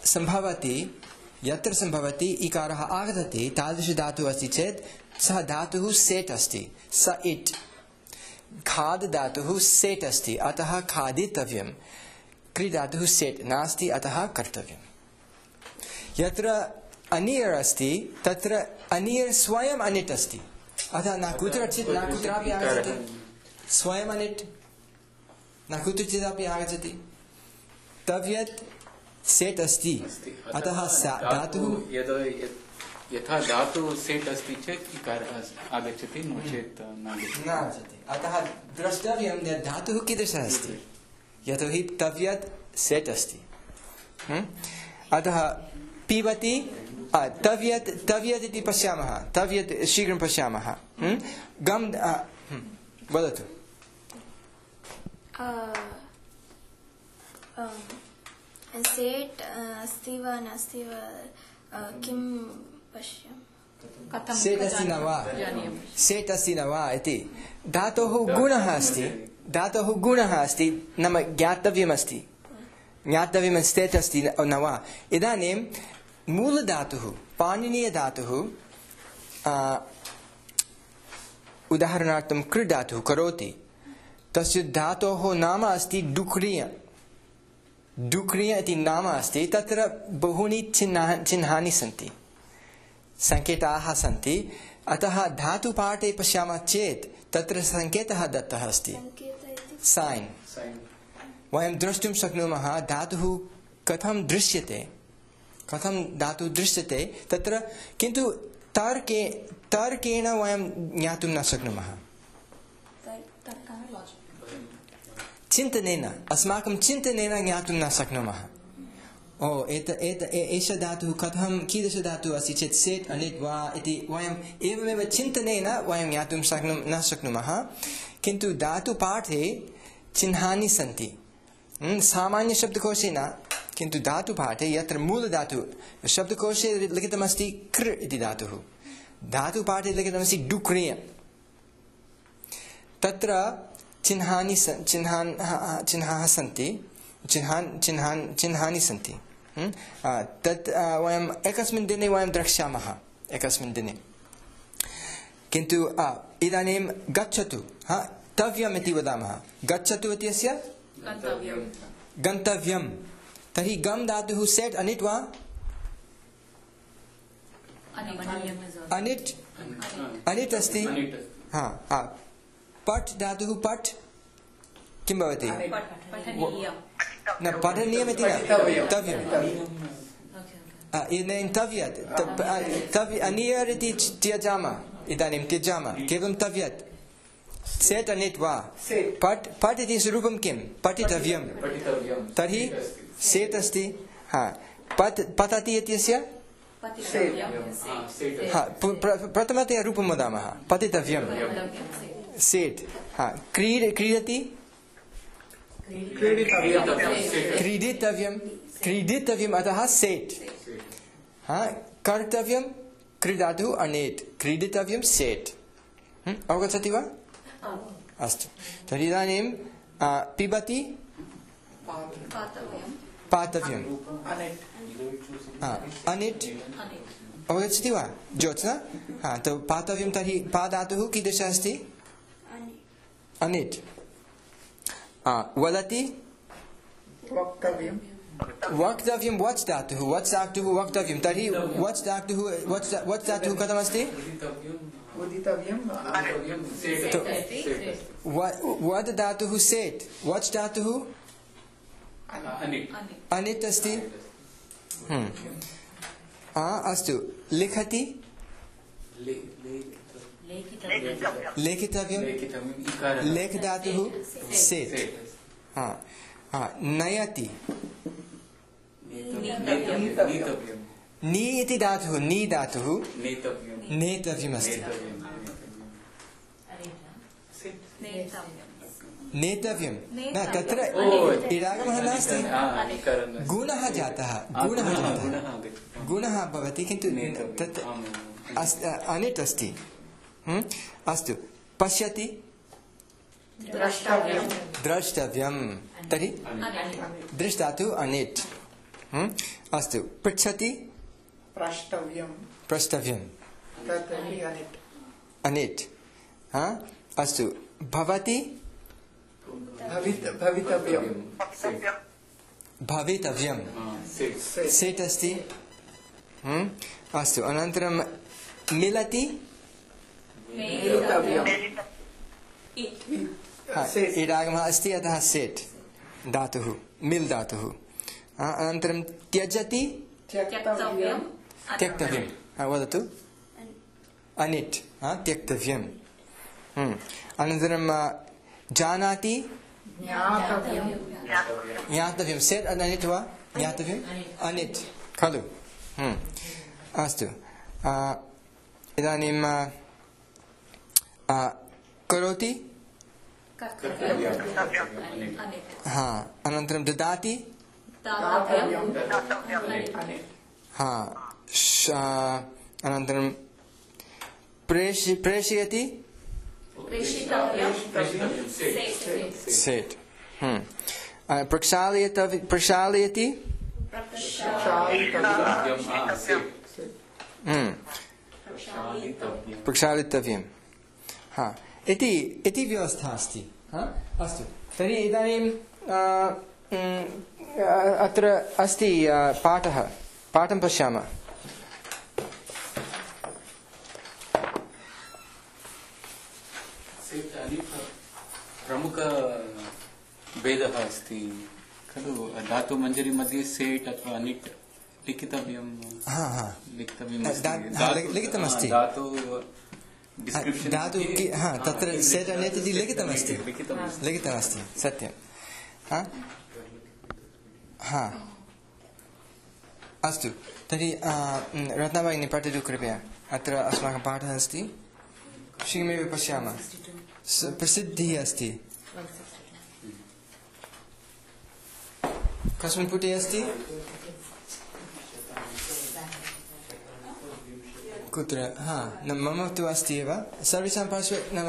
सम्भवति इकारः आगच्छति तादृशधातुः अस्ति चेत् सः धातुः सेट् अस्ति स इट् खाद् धातुः सेट् अस्ति अतः खादितव्यं कृ धातुः सेट् नास्ति अतः कर्तव्यम् यत्र अनियर् अस्ति तत्र अनियर् स्वयम् अनिट् अस्ति अतः न कुत्रचित् न कुत्रापि आगच्छति स्वयम् अनिट् न कुत्रचिदपि आगच्छति तव्यत् सेट् अस्ति अतः धातुः यथा धातुः सेट् अस्ति चेत् इकारः आगच्छति नो चेत् न आगच्छति अतः द्रष्टव्यं यत् धातुः कीदृशः अस्ति यतोहि तव्यत् सेट् अस्ति अतः पिबति तव्यत् इति पश्यामः तव्यत् शीघ्रं पश्यामः गम् वदतु सेट् अस्ति वा नास्ति वा किं पश्यामः सेट् अस्ति न वा सेट् अस्ति न वा इति धातोः गुणः अस्ति नाम ज्ञातव्यमस्ति सेट् अस्ति न वा इदानीं मूलधातुः पाणिनीयधातुः उदाहरणार्थं कृ धातुः करोति तस्य धातोः नाम अस्ति डुक्रिय डुक्रिय इति नाम अस्ति तत्र बहूनि चिह्नानि सन्ति संकेताः सन्ति अतः धातुपाठे पश्यामः चेत् तत्र संकेतः दत्तः अस्ति साइन वयं द्रष्टुं शक्नुमः धातुः कथं दृश्यते कथं धातुः दृश्यते तत्र किन्तु तर्केण वयं ज्ञातुं न शक्नुमः चिन्तनेन अस्माकं चिन्तनेन ज्ञातुं न शक्नुमः ओ एषः धातुः कथं कीदृशधातुः अस्ति चेत् सेट् अनिट् वा इति वयम् एवमेव चिन्तनेन वयं ज्ञातुं न शक्नुमः किन्तु धातुपाठे चिह्नानि सन्ति सामान्यशब्दकोशे न किन्तु धातुपाठे यत्र मूलधातुः शब्दकोशे लिखितमस्ति कृ इति धातुः धातुपाठे लिखितमस्ति डुक्रिय तत्र चिह्नानि सन्ति चिह्नानि सन्ति तत् वयम् एकस्मिन् दिने वयं द्रक्ष्यामः एकस्मिन् दिने किन्तु इदानीं गच्छतु तव्यम् इति वदामः गच्छतु इत्यस्य गन्तव्यं तर्हि गम् धातुः सेट् अनिट् वा अनिट् अनिट् अस्ति पट् धातुः पट् किं भवति न पठनीयम् इति न तव्यम् इदानीं तव्यत् अनियर् इति त्यजामः इदानीं त्यजामः केवलं तव्यत् सेट् अनिट् वा पट् पट् इति स्वरूपं किं पठितव्यं तर्हि सेट् अस्ति पतति इत्यस्य प्रथमतया रूपं वदामः पतितव्यं सेट् क्रीडति क्रीडितव्यम् अतः सेट् कर्तव्यं क्रीडातुः अनेट् क्रीडितव्यं सेट् अवगच्छति वा अस्तु तर्हि इदानीं पिबति पातव्यम् अनिट् अवगच्छति वा ज्योत्स्ना तो पातव्यं तर्हि पादातुः कीदृशः अस्ति अनिट् वदति वक्तव्यं वच् धातुः वक्तव्यं तर्हि वच् धातुः कथमस्ति वद् धातुः सेट् वच् धातुः अनिट् अस्ति अस्तु लिखति लेखितव्यं लेख धातुः सेट् नयति नी इति धातुः नी धातुः नेतव्यम् अस्ति नेतव्यं न तत्र इडागमः नास्ति गुणः जातः गुणः भवति किन्तु तत् अनिट् अस्ति अस्तु पश्यति द्रष्टव्यं तर्हि दृष्टातुः अनिट् अस्तु पृच्छति प्रष्टव्यं अनिट् अस्तु भवति भवितव्यं सेट् अस्ति अस्तु अनन्तरं मिलति इडागमः अस्ति अतः सेट् धातुः मिल् धातुः अनन्तरं त्यजति त्यक्तव्यं वदतु अनिट् त्यक्तव्यं अनन्तरं जानाति ज्ञातव्यं सेट् अनिट् वा ज्ञातव्यम् अनिट् खलु अस्तु इदानीं करोति अनन्तरं ददाति अनन्तरं प्रेषयति सेट् प्रक्षालयति प्रक्षालितव्यं हा इति व्यवस्था अस्ति अस्तु तर्हि इदानीं अत्र अस्ति पाठं पश्यामः प्रमुख भेदः अस्ति खलु धातुमञ्जरी मध्ये सेट् अथवा अनिट् लिखितमस्ति धातु तत्र सेट् अनिट् इति लिखितमस्ति सत्यं अस्तु तर्हि रत्नाभगिनी पठतु कृपया अत्र अस्माकं पाठः अस्ति शीघ्रमेव पश्यामः प्रसिद्धिः अस्ति कस्मिन् पुटे अस्ति कुत्र मम तु अस्ति एव सर्वेषां पार्श्वे नाम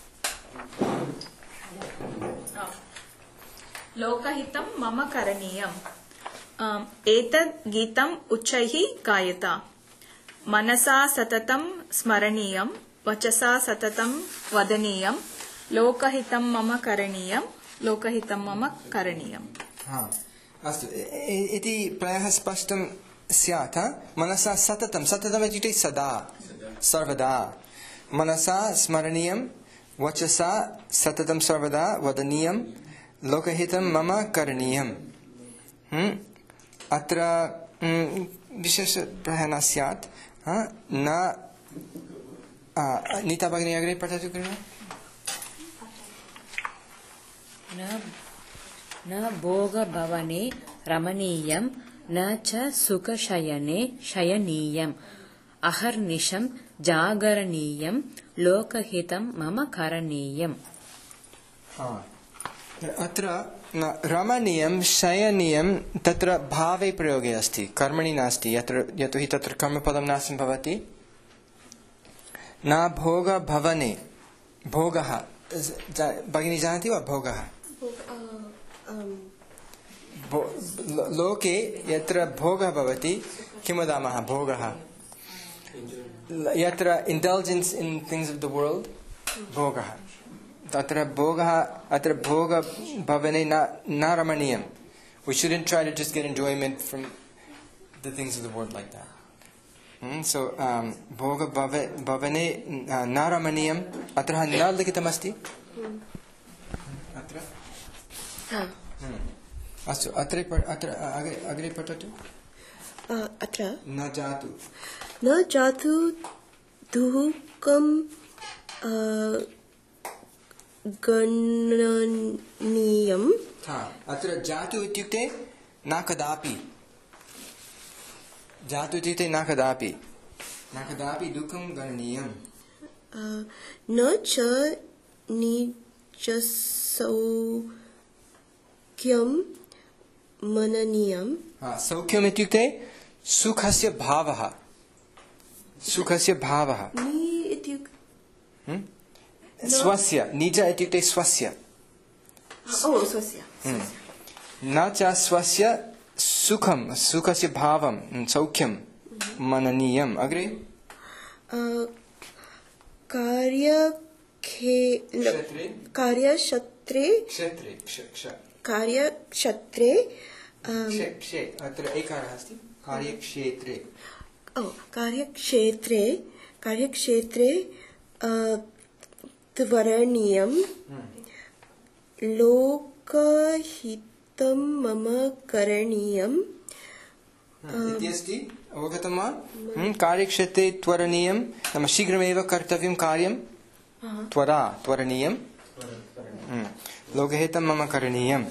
लोकहितं मम करणीयम् एतद् गीतम् उच्चैः गायत मनसा सततं स्मरणीयं वचसा सततं वदनीयं लोकहितं मम करणीयं अस्तु इति प्रायः स्पष्टं स्यात् मनसा सततं इत्युक्ते सदा सर्वदा मनसा स्मरणीयं वचसा सततं सर्वदा वदनीयं लोकहितं मम करणीयम् अत्र विशेषः न स्यात् न नीता भगिनी अग्रे पठतु कृपया न भोगभवने रमणीयं न च सुखशयने शयनीयम् अहर्निशं जागरणीयं लोकहितं मम करणीयम् अत्र रमणीयं शयनीयं तत्र भावे प्रयोगे अस्ति कर्मणि नास्ति यतोहि तत्र कर्मपदं न सम्भवति न भोगभवने भोगः भगिनी जानाति वा भोगः लोके यत्र भोगः भवति किं वदामः भोगः यत्र indulgence in things of the world भोगः तत्र भोगः अत्र भोगभवने न रमणीयं we shouldn't try to just get enjoyment from the things of the world like that so भोगभवने न रमणीयम् अत्र न लिखितमस्ति अत्र अस्तु अत्र अग्रे पठतु अत्र न जातु दुःखं गणनीयम् अत्र जातु इत्युक्ते न कदापि दुःखं गणनीयम् न च निजसौख्यं मननीयम् सौख्यम् इत्युक्ते सुखस्य भावः स्वस्य निज इत्युक्ते स्वस्य न च स्वस्य सुखस्य भावं सौख्यं मननीयम् अग्रे कार्यक्षेत्रे अत्र एकारः अस्ति कार्यक्षेत्रे त्वरणीयं लोकहितं मम करणीयम् इति अस्ति अवगतं वा कार्यक्षेत्रे त्वरणीयं नाम शीघ्रमेव कर्तव्यं कार्यं त्वरणीयं लोकहितं मम करणीयम्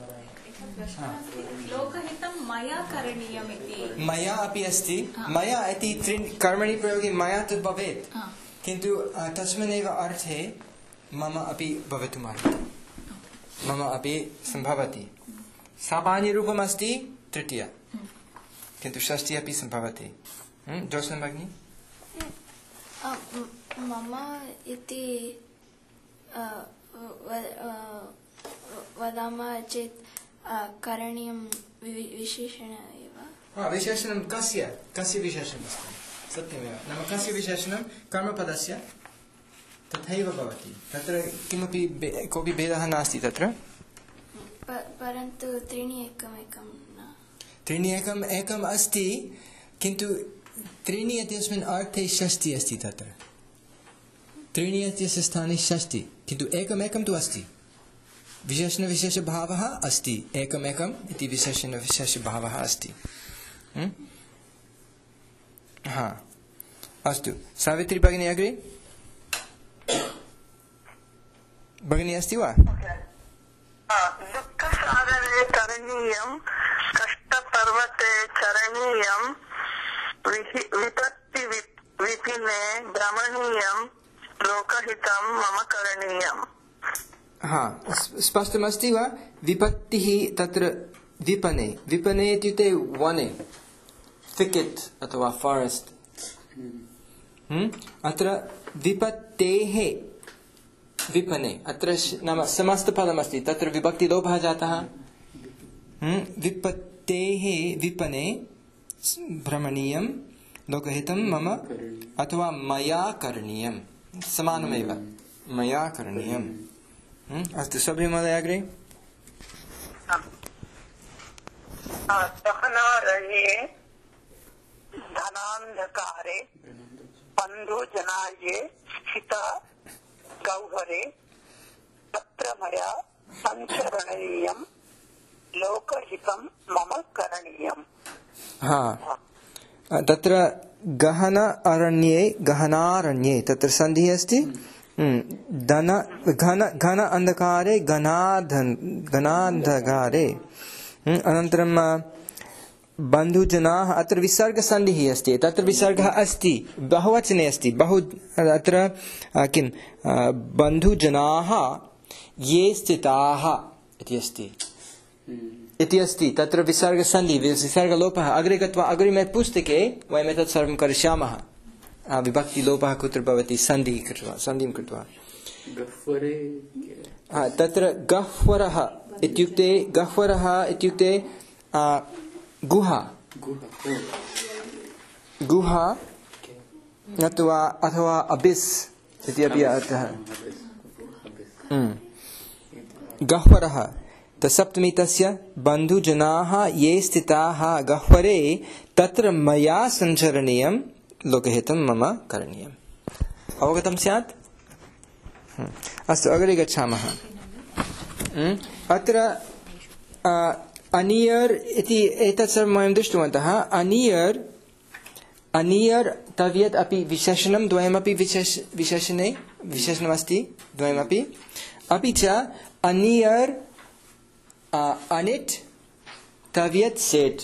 लोकहितं मया करणीयम् इति मया अपि अस्ति मया इति कर्मणि प्रयोगे मया तु भवेत् किन्तु तस्मिन्नेव अर्थे मम अपि भवितुमर्हति मम अपि सम्भवति सामान्यरूपम् अस्ति तृतीया किन्तु षष्ठी अपि सम्भवति जोत्स्ना भगिनी मम इति वदामः चेत् करणीयं विशेषण एव विशेषणं कस्य विशेषणम् अस्ति सत्यमेव नाम कस्य विशेषणं कर्मपदस्य तथैव भवति तत्र किमपि कोऽपि भेदः नास्ति तत्र परन्तु त्रीणि एकमेकं न त्रीणि एकम् अस्ति किन्तु त्रीणि इत्यस्मिन् अर्थे षष्टि अस्ति तत्र त्रीणि इत्यस्य स्थाने षष्टि किन्तु एकमेकं तु अस्ति विशेषणविशेषभावः अस्ति एकमेकम् इति विशेषणविशेषभावः अस्ति हा अस्तु सावित्री भगिनी अग्रे भगिनी अस्ति वा दुःखसागरे तरणीयं कष्टपर्वते चरणीयं विपत्तिविपिने भ्रमणीयं लोकहितं मम करणीयम् हा स्पष्टमस्ति वा विपत्तिः तत्र विपणे विपणे इत्युक्ते वने थिकेट् अथवा फारेस्ट् अत्र विपत्तेः विपणे अत्र नाम समस्तपदमस्ति तत्र विभक्तिलोपः जातः विपत्तेः विपणे भ्रमणीयं लोकहितं मम अथवा मया करणीयं समानमेव मया करणीयम् अस्तु सभ्य महोदय अग्रे सहनारण्ये धनान्धकारे बन्धुजनार्ये स्थिता गौहरे तत्र मया सञ्चरणीयं लोकहितं मम करणीयम् तत्र गहन अरण्ये गहनारण्ये तत्र सन्धिः अस्ति घन अंधकारे घनान्धकारे अनन्तरं बन्धुजनाः अत्र विसर्गसन्धिः अस्ति तत्र विसर्गः अस्ति बहुवचने अस्ति बहु अत्र किं बन्धुजनाः ये स्थिताः इति अस्ति तत्र विसर्गसन्धिः विसर्गलोपः अग्रे गत्वा अग्रिमे पुस्तके वयम् एतत् सर्वं करिष्यामः विभक्तिलोपः कुत्र भवति सन्धिं कृत्वा तत्र गह्वरः इत्युक्ते गुहा अथवा अबिस् इति अपि अर्थः गह्वरः सप्तमी तस्य बन्धुजनाः ये स्थिताः गह्वरे तत्र मया सञ्चरणीयं लोकहितं मम करणीयम् अवगतं स्यात् अस्तु अग्रे गच्छामः अत्र अनियर् इति एतत् सर्वं वयं दृष्टवन्तः अनियर् तव्यत् अपि विशेषणं द्वयमपि विशेषणमस्ति द्वयमपि अपि च अनियर् अनिट् तव्यत् सेट्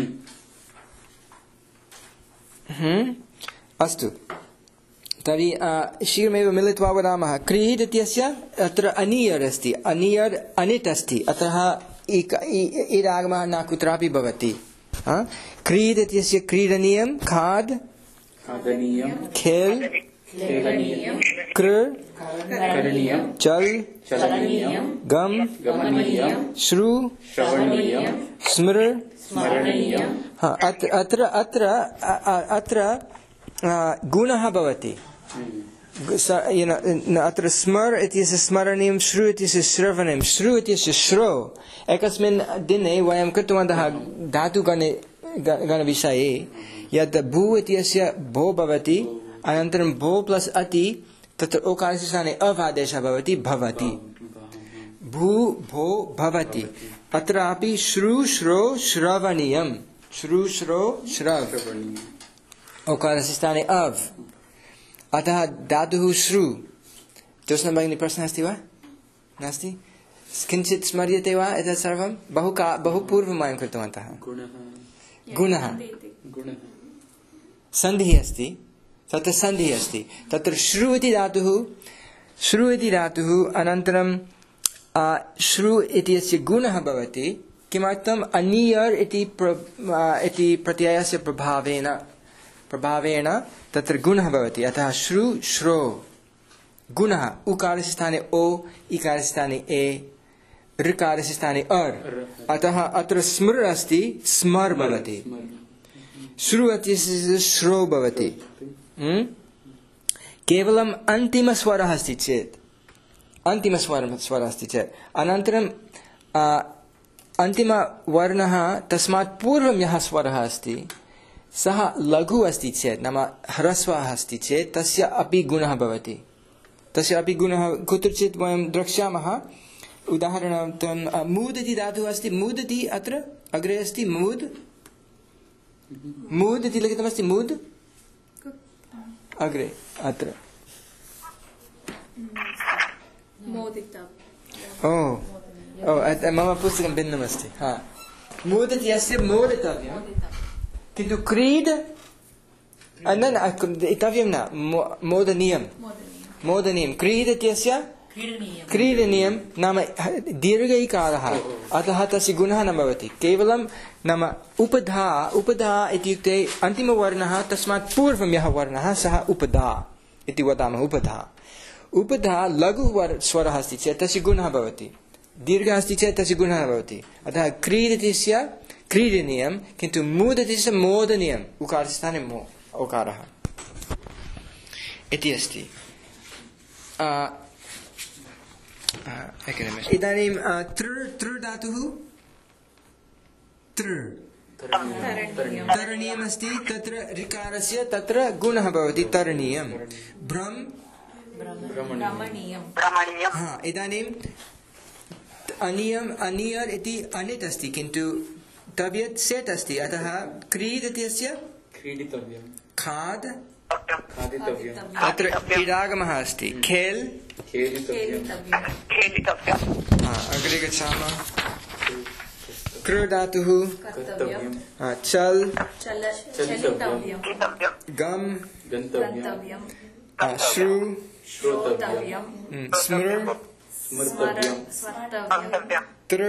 अस्तु तर्हि शीघ्रमेव मिलित्वा वदामः क्रीड् इत्यस्य अत्र अनियर् अस्ति अनियर् अनिट् अस्ति अतः इडागमः न कुत्रापि भवति क्रीड् इत्यस्य क्रीडनीयं खाद् खेल् कृ चल गम श्रु स्मृ अत्र गुणः भवति अत्र स्मर् इत्यस्य स्मरणीयं श्रु इत्यस्य श्रवणं श्रु इत्यस्य श्रो एकस्मिन् दिने वयं कृतवन्तः धातुगणविषये यत् भू इत्यस्य भो भवति अनन्तरं भो प्लस् अति तत्र ओकारस्य स्थाने अवादेशः भवति भवति भू भो भवति अत्रापि श्रु श्रो श्रवणीयं श्रु श्रो श्रव ओकारस्य स्थाने अव् अतः धातुः श्रु ज्योत्स्ना भगिनी प्रश्नः अस्ति वा नास्ति किञ्चित् स्मर्यते वा एतत् सर्वं बहु पूर्वं वयं कृतवन्तः गुणः सन्धिः अस्ति तत्र सन्धिः अस्ति तत्र श्रु इति धातुः अनन्तरं श्रु इत्यस्य गुणः भवति किमर्थम् अनियर् इति प्रत्ययस्य प्रभावेन तत्र गुणः भवति अतः श्रु श्रो गुणः उकारस्य स्थाने ओ इकारस्य स्थाने ए ऋकारस्य स्थाने अर् अतः अत्र स्मृ अस्ति स्मर् भवति श्रु इत्यस्य श्रो भवति केवलम् अन्तिमस्वरः अस्ति चेत् अनन्तरं अन्तिमवर्णः तस्मात् पूर्वं यः स्वरः अस्ति सः लघु अस्ति चेत् नाम ह्रस्वः अस्ति चेत् तस्य अपि गुणः भवति कुत्रचित् वयं द्रक्ष्यामः उदाहरणार्थं मूदति धातुः अस्ति मूदति अत्र अग्रे अस्ति मूद् इति लिखितमस्ति मूद् अग्रे अत्र मम पुस्तकं भिन्नमस्ति मूदति अस्य मोदितव्यं किन्तु क्रीड तव्यं न मोदनीयं क्रीड इत्यस्य क्रीडनीयं नाम दीर्घैकारः अतः तस्य गुणः न भवति केवलं नाम उपधा इत्युक्ते अन्तिमवर्णः तस्मात् पूर्वं यः वर्णः सः उपधा इति वदामः उपधा लघु स्वरः अस्ति चेत् तस्य गुणः भवति दीर्घः अस्ति चेत् तस्य गुणः भवति अतः क्रीडतिस्य क्रीडनीयं किन्तु मूदतिस्य मोदनीयम् उकारस्य स्थाने ओकारः इति अस्ति इदानीं तृ धातुः तरणीयम् अस्ति तत्र ऋकारस्य तत्र गुणः भवति तरणीयं इदानीं अनियर् इति अनित् अस्ति किन्तु तव्यत् सेट् अस्ति अतः क्रीड इत्यस्य खाद् अत्र इडागमः अस्ति खेल् अग्रे गच्छामः कृ धातुः चल् गम् श्रु स्मृ तृ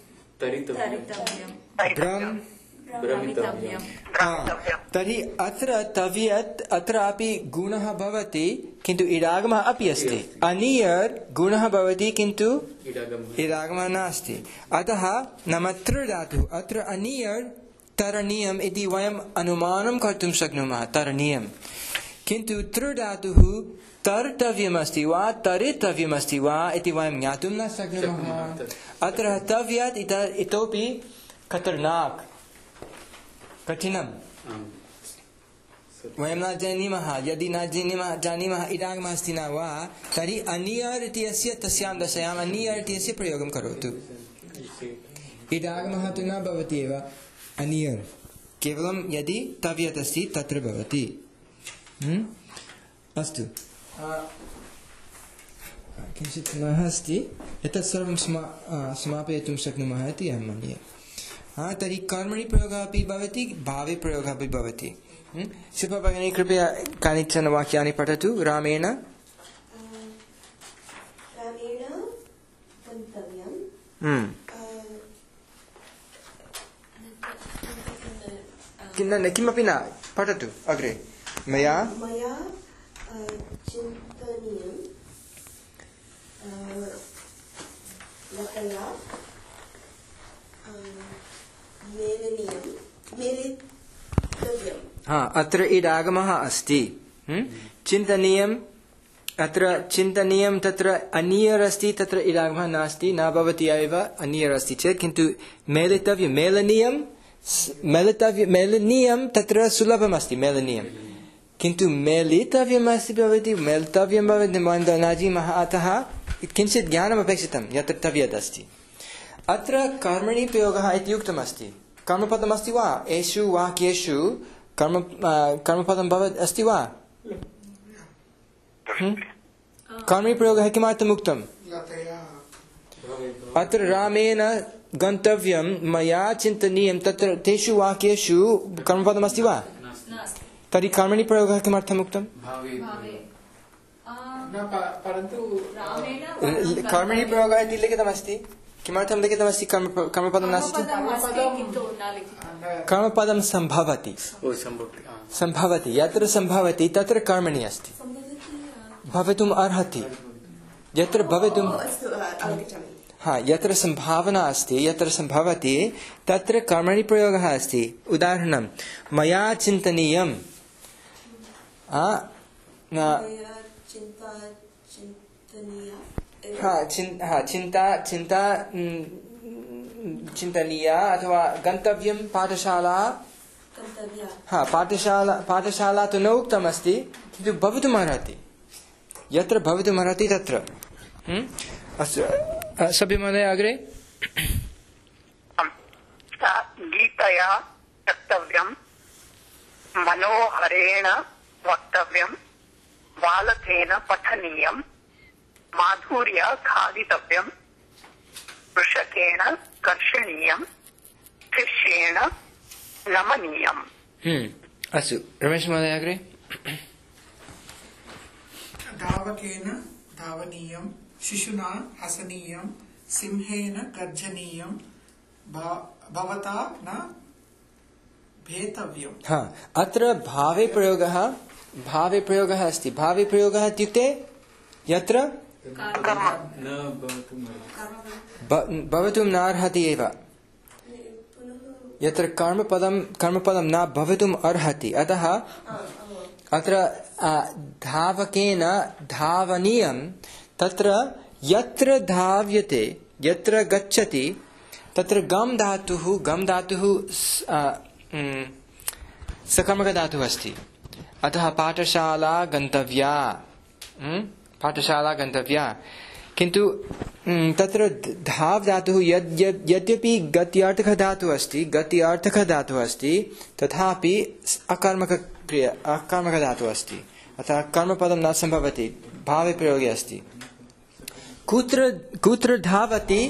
तर्हि अत्र तव्यत् अत्रापि गुणः भवति किन्तु इडागमः अपि अस्ति अनियर् गुणः भवति किन्तु इडागमः नास्ति अतः नाम तृ धातुः अत्र अनियर् तरणीयम् इति वयम् अनुमानं कर्तुं शक्नुमः तरणीयं किन्तु तृ धातुः तर्तव्यमस्ति वा तरितव्यमस्ति वा इति वयं ज्ञातुं न शक्नुमः अत्र तव्यत् इतोपि खतरनाक् कठिनं वयं न जानीमः यदि न जानीमः इडागमः अस्ति न वा तर्हि अनियर् इत्यस्य तस्यां दशायाम् अनियर् इत्यस्य प्रयोगं करोतु इडागमः तु न भवति एव अनियर् केवलं यदि तव्यत् अस्ति तत्र भवति अस्तु किञ्चित् पुनः अस्ति एतत् सर्वं समापयितुं शक्नुमः इति अहं मन्ये तर्हि कर्मणि प्रयोगः अपि भवति भावे प्रयोगः अपि भवति शिल्पा भगिनी कृपया कानिचन वाक्यानि पठतु रामेण किमपि न पठतु अग्रे मया चिन्तनीयं अत्र इडागमः अस्ति चिन्तनीयम् अत्र चिन्तनीयं तत्र अनियर् अस्ति तत्र इडागमः नास्ति न भवति एव अनियर् अस्ति चेत् किन्तु मेलनीयं तत्र सुलभमस्ति मेलनीयं किन्तु मेलितव्यमस्ति भवति मेलितव्यं भवति न जानीमः अतः किञ्चित् ज्ञानम् अपेक्षितं यत्र तव्यत् अस्ति अत्र कर्मणि प्रयोगः इति उक्तमस्ति कर्मपदमस्ति वा एषु वाक्येषु कर्मपदं अस्ति वा कर्मणि प्रयोगः किमर्थम् उक्तम् अत्र रामेण गन्तव्यं मया चिन्तनीयं तत्र तेषु वाक्येषु कर्मपदमस्ति वा तर्हि कर्मणि प्रयोगः किमर्थम् उक्तम् कर्मणि प्रयोगः इति लिखितमस्ति किमर्थं लिखितमस्ति कर्मपदं नास्ति कर्मपदं सम्भवति यत्र सम्भवति तत्र कर्मणि अस्ति भवितुम् अर्हति यत्र भवितुम् यत्र संभावना अस्ति यत्र संभवति तत्र कर्मणि प्रयोगः अस्ति। उदाहरणं मया चिन्तनीयं चिंता चिन्तनीया अथवा गन्तव्यं पाठशाला पाठशाला तु न उक्तमस्ति किन्तु भवितुमर्हति यत्र भवितुमर्हति तत्र। अस्तु सभ्य महोदय अग्रे। गीतया वक्तव्यं मनोहरेण वक्तव्यं बालकेन पठनीयं माधुर्य खादितव्यं वृषकेण कर्षणीयं शिष्येण नमनीयम्। अस्तु रमेश महोदय अग्रे। धावकेन धावनीयं शिशुना हसनीयं सिंहेन गर्जनीयं भवता न भेतव्यम्। अत्र भावे प्रयोगः अस्ति। भावे प्रयोगः इत्युक्ते यत्र भवितुं नार्हति एव, यत्र कर्मपदं न भवितुम् अर्हति। अतः अत्र धावकेन धावनीयं तत्र यत्र धाव्यते यत्र गच्छति तत्र गम धातुः सकर्मकधातुः अस्ति। अतः पाठशाला गन्तव्या किन्तु तत्र धाव धातुः यद्यपि गत्यर्थकः धातुः अस्ति तथापि अकर्मक धातुः अस्ति। अतः कर्मपदं न सम्भवति, भावे प्रयोगे अस्ति। कुत्र धावति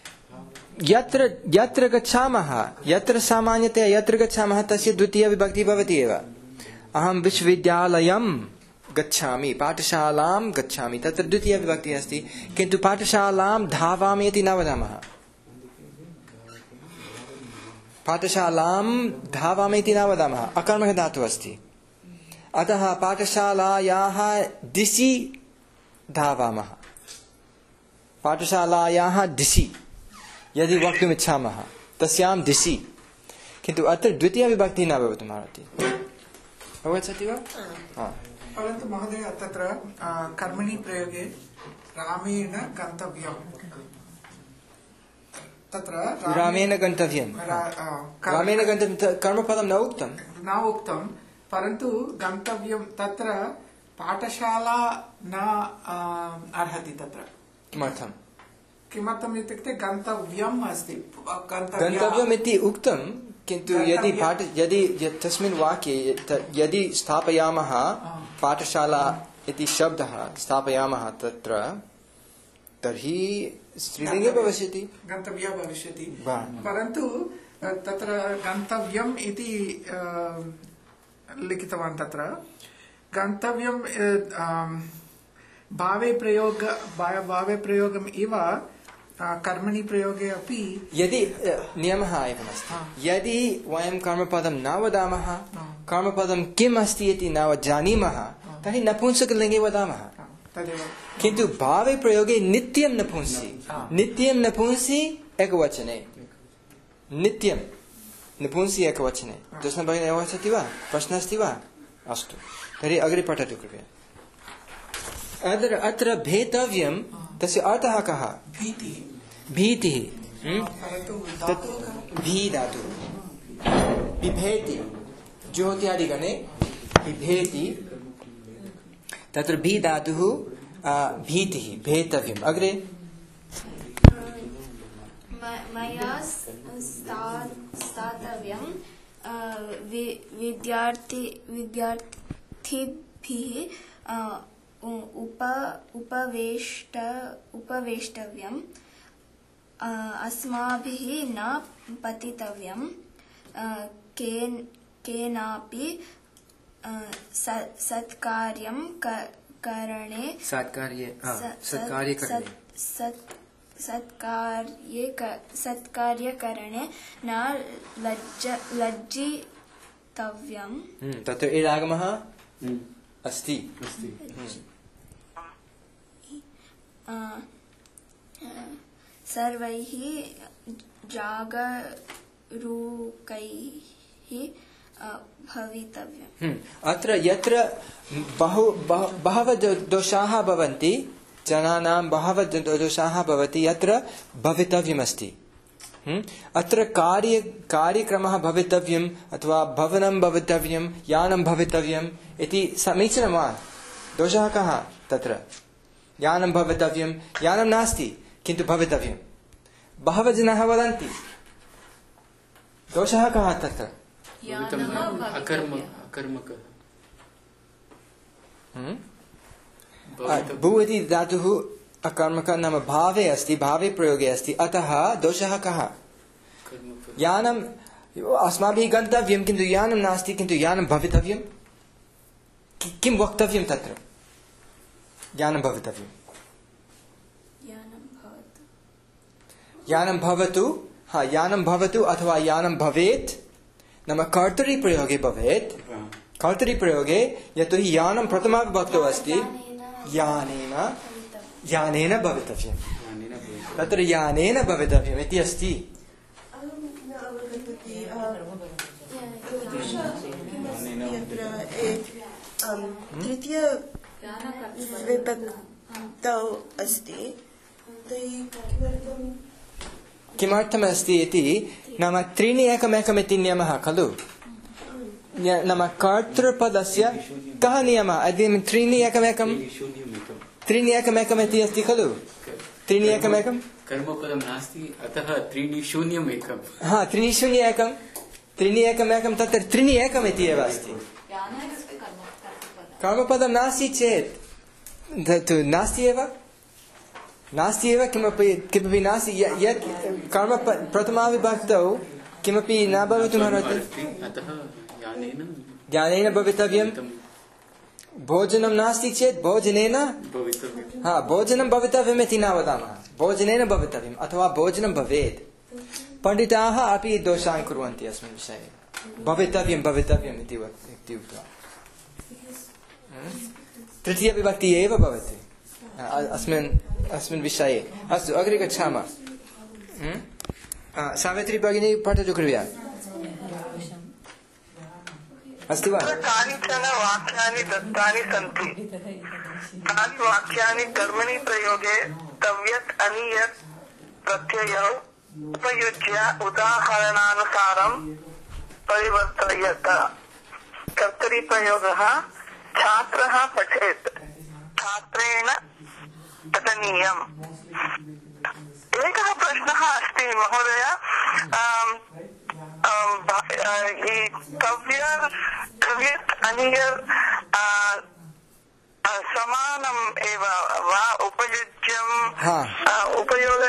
यत्र गच्छामः, यत्र सामान्यतया यत्र गच्छामः तस्य द्वितीया विभक्ति भवति एव। अहं विश्वविद्यालयं गच्छामि, पाठशालां गच्छामि, तत्र द्वितीया विभक्तिः अस्ति। किन्तु पाठशालां धावामि इति न वदामः, पाठशालां धावामि इति न वदामः, अकर्मकः धातुः अस्ति। अतः पाठशालायाः दिशि धावामः, पाठशालायाः दिशि यदि वक्तुम् इच्छामः तस्यां दिशि, किन्तु अत्र द्वितीया विभक्तिः न भवितुमर्हति। अवगच्छति वा? परन्तु महोदय तत्र कर्मणि प्रयोगे रामेण गन्तव्यं, तत्र रामेण गन्तव्यं कर्मपदं न उक्तं परन्तु गन्तव्यं तत्र पाठशाला न अर्हति। तत्र किमर्थम् इत्युक्ते गन्तव्यम् अस्ति, गन्तव्यम् इति उक्तं, किन्तु यदि तस्मिन् वाक्ये यदि स्थापयामः पाठशाला इति शब्दः स्थापयामः तत्र, तर्हि स्त्रीलिङ्गे भविष्यति, गन्तव्या भविष्यति। परन्तु तत्र गन्तव्यम् इति लिखितवान्, तत्र गन्तव्यं भावे प्रयोगम् इव कर्मणि प्रयोगे अपि यदि नियमः एवमस्ति, यदि वयं कर्मपदं न वदामः, कर्मपदं किम् अस्ति इति न जानीमः, तर्हि नपुंसकलिङ्गे वदामः। किन्तु भावे प्रयोगे नित्यं नपुंसि एकवचने, नित्यं नपुंसि एकवचने। दोषं भगिनी अवगच्छति वा? प्रश्नः अस्ति वा? अस्तु, तर्हि अग्रे पठतु कृपया। अत्र भेतव्यं तस्य अर्थः कः? भीतिः। भी धातुः बिभेति, ज्योत्यादिगणे बिभेति, तत्र भी धातुः भीतिः, भेतव्यम्। अग्रे मया स्थातव्यं विद्यार्थिभिः उपवेष्टव्यम् अस्माभिः न पतितव्यं केनापि सत्कार्यं करणे सत्कार्यकरणे न लज्जितव्यम्। तत्र इडागमः अस्ति। सर्वैः जागरूकैः भवितव्यम्। अत्र यत्र बहवः दोषाः भवन्ति, जनानां बहवः दोषाः भवति, यत्र भवितव्यमस्ति। अत्र कार्यक्रमः भवितव्यम् अथवा भवनं भवितव्यं, यानं भवितव्यम् इति समीचीनं वा? दोषः कः तत्र? यानं भवितव्यं, यानं नास्ति किन्तु भवितव्यं। बहवः जनाः वदन्ति, दोषः कः तत्र? भू इति धातुः अकर्मक नाम भावे अस्ति, भावे प्रयोगे अस्ति, अतः दोषः कः? यानम् अस्माभिः गन्तव्यं किन्तु यानं नास्ति, किन्तु यानं भवितव्यं। किं वक्तव्यं तत्र? यानं भवितव्यं, यानं भवतु, यानं भवतु अथवा यानं भवेत्, नाम कर्तरिप्रयोगे भवेत्। कर्तरिप्रयोगे यतोहि यानं प्रथमाविभक्तौ अस्ति, यानेन भवितव्यं, तत्र यानेन भवितव्यम् इति अस्ति। तृतीय विभक्तौ अस्ति, किमर्थमस्ति इति नाम त्रीणि एकमेकमिति नियमः खलु। नाम कर्तृपदस्य कः नियमः? त्रीणि एकमेकं, त्रीणि एकमेकमिति अस्ति खलु। त्रीणि एकमेकं कर्मपदं नास्ति, अतः त्रीणि शून्यम् एकं। त्रीणि शून्य एकं, त्रीणि एकमेकं, तत्र त्रीणि एकमिति एव अस्ति। कर्मपदं नास्ति चेत् तत् नास्ति एव, नास्ति एव, किमपि नास्ति। यत् कर्म प्रथमाविभक्तौ किमपि न भवितुमर्हति, ज्ञानेन भवितव्यं। भोजनं नास्ति चेत् भोजनेन, भोजनं भवितव्यम् इति न वदामः, भोजनेन भवितव्यम् अथवा भोजनं भवेत्। पण्डिताः अपि दोषान् कुर्वन्ति अस्मिन् विषये, भवितव्यं भवितव्यम् इति उक्त्वा। तृतीयविभक्ति एव भवति अस्मिन् विषये। अस्तु, अग्रे गच्छामः। सावित्री भगिनी पठतु कृपया। अस्ति वा? कानिचन वाक्यानि दत्तानि सन्ति, तानि वाक्यानि कर्मणि प्रयोगे तव्यत् अनियत् प्रत्ययौ उपयुज्य उदाहरणानुसारं परिवर्तयत। कर्तरिप्रयोगः छात्रः पठेत्, छात्रेण पठनीयम्। एकः प्रश्नः अस्ति महोदय, तव्यत् अनियत् समानम् एव वा? उपयुज्यम् उपयोग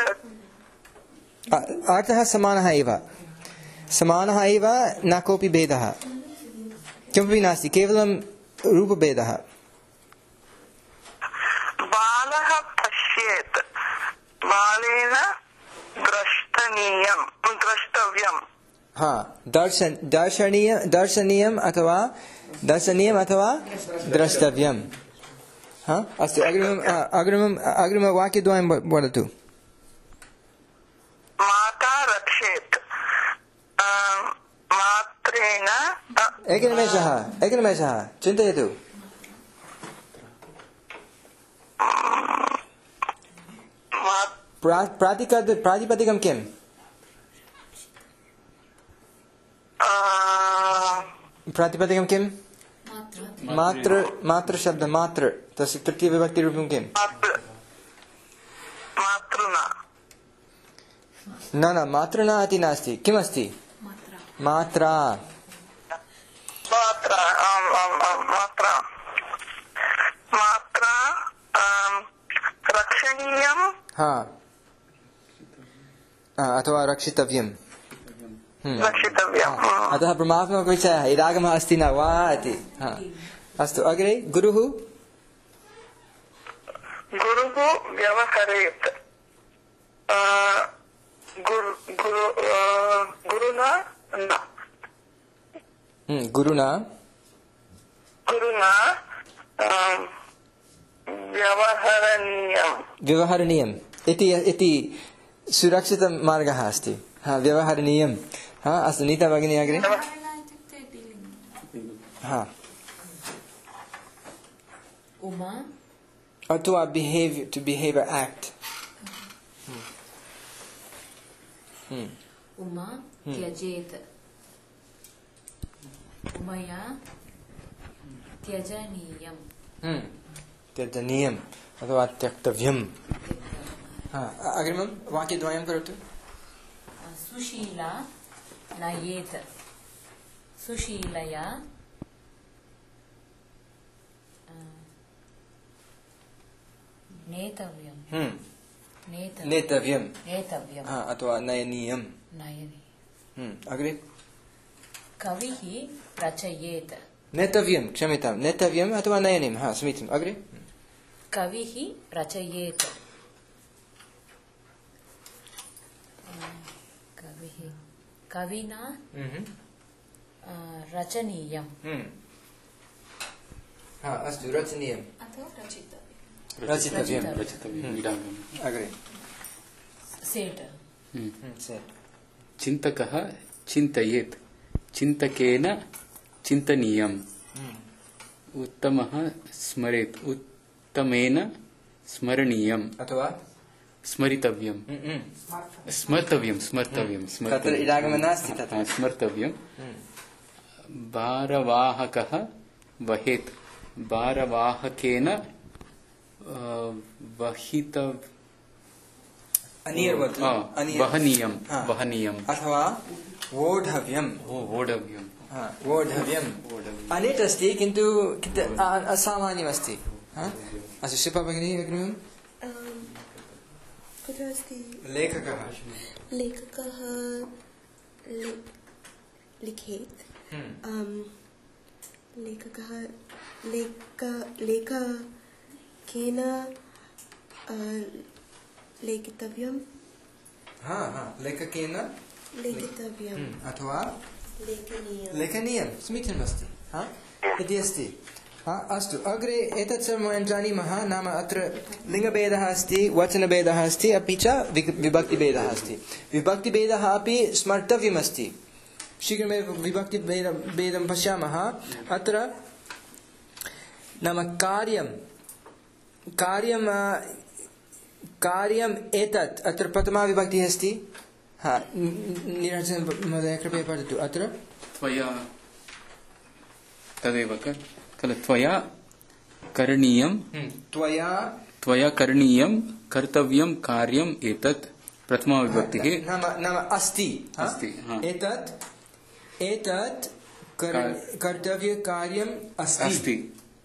अर्थः समानः एव, समानः एव, न कोऽपि भेदः किमपि नास्ति, केवलं रूपभेदः। बालः पश्येत्, बालेन द्रष्टव्यम्। दर्शनीयम् अथवा द्रष्टव्यम्। अस्तु, अग्रिमवाक्यद्वयं वदतु। माता रक्षेत्, मात्रेण। एकनिमेषः चिन्तयतु। प्रातिपदिकं किम्? प्रातिपदिकं किम्? मातृ शब्द, मातृ, तस्य तृतीयविभक्तिरूपं किम्? न, मातृना इति नास्ति, किमस्ति? मात्रा। रक्षणीयम् अथवा रक्षितव्यम्। अतः ब्रह्मात्मकविषयः इदागमः अस्ति न वा इति। अस्तु, अग्रे। गुरुः व्यवहरेत्, गुरुना व्यवहरणीयम् इति सुरक्षितमार्गः अस्ति व्यवहरणीयं अस्तु नीता भगिनी अग्रे उमा अथवा behave to behave or act Uma त्यजेत उमया त्यजनीयम् त्यजनीयम् अथवा त्यक्तव्यम् अग्रिमं वाक्यद्वयं करोतु सुशीला नयेत सुशीलया नेतव्यम् नेतव्यम् नेतव्यम् अथवा नयनीयम् अग्रे कविः रचयेत नेतव्यं क्षम्यतां नेतव्यम् अथवा नयनीयं समीचीनम् अग्रे कविः रचयेत कविः कविना रचनीयम् अस्तु रचनीयम् रचितव्यम् अग्रे सेट चिन्तकः चिन्तयेत् चिन्तकेन चिन्तनीयम् उत्तमः स्मरेत् उत्तमेन स्मरणीयम् अथवा स्मरितव्यम् स्मर्तव्यम् स्मर्तव्यम् तत्र इडागमः नास्ति तत्र स्मर्तव्यम् भारवाहकः वहेत् भारवाहकेन वहनीयम् वहनीयम् अथवा वोढव्यम् वोढव्यम् वोढव्यम् अनेट् अस्ति किन्तु असामान्यमस्ति अस्तु शिल्पा भगिनी अग्रिमं कुत्र अस्ति लेखकः लिखेत् लेखकः लेखकेन लेखितव्यम् लेखकेन लेखितव्यम् अथवा लेखनीयं समीचीनमस्ति इति अस्ति अस्तु अग्रे एतत् सर्वं वयं जानीमः नाम अत्र लिङ्गभेदः अस्ति वचनभेदः अस्ति अपि च विभक्तिभेदः अस्ति विभक्तिभेदः अपि स्मर्तव्यमस्ति शीघ्रमेव विभक्तिभेदं पश्यामः अत्र नाम कार्यम् एतत् अत्र प्रथमा विभक्तिः अस्ति निरञ्जन महोदय कृपया पठतु अत्र त्वया तदेव खलु त्वया करणीयं त्वया करणीयं कर्तव्यं कार्यम् एतत् प्रथमा विभक्तिः नाम अस्ति एतत् कर्तव्यकार्यम् अस्ति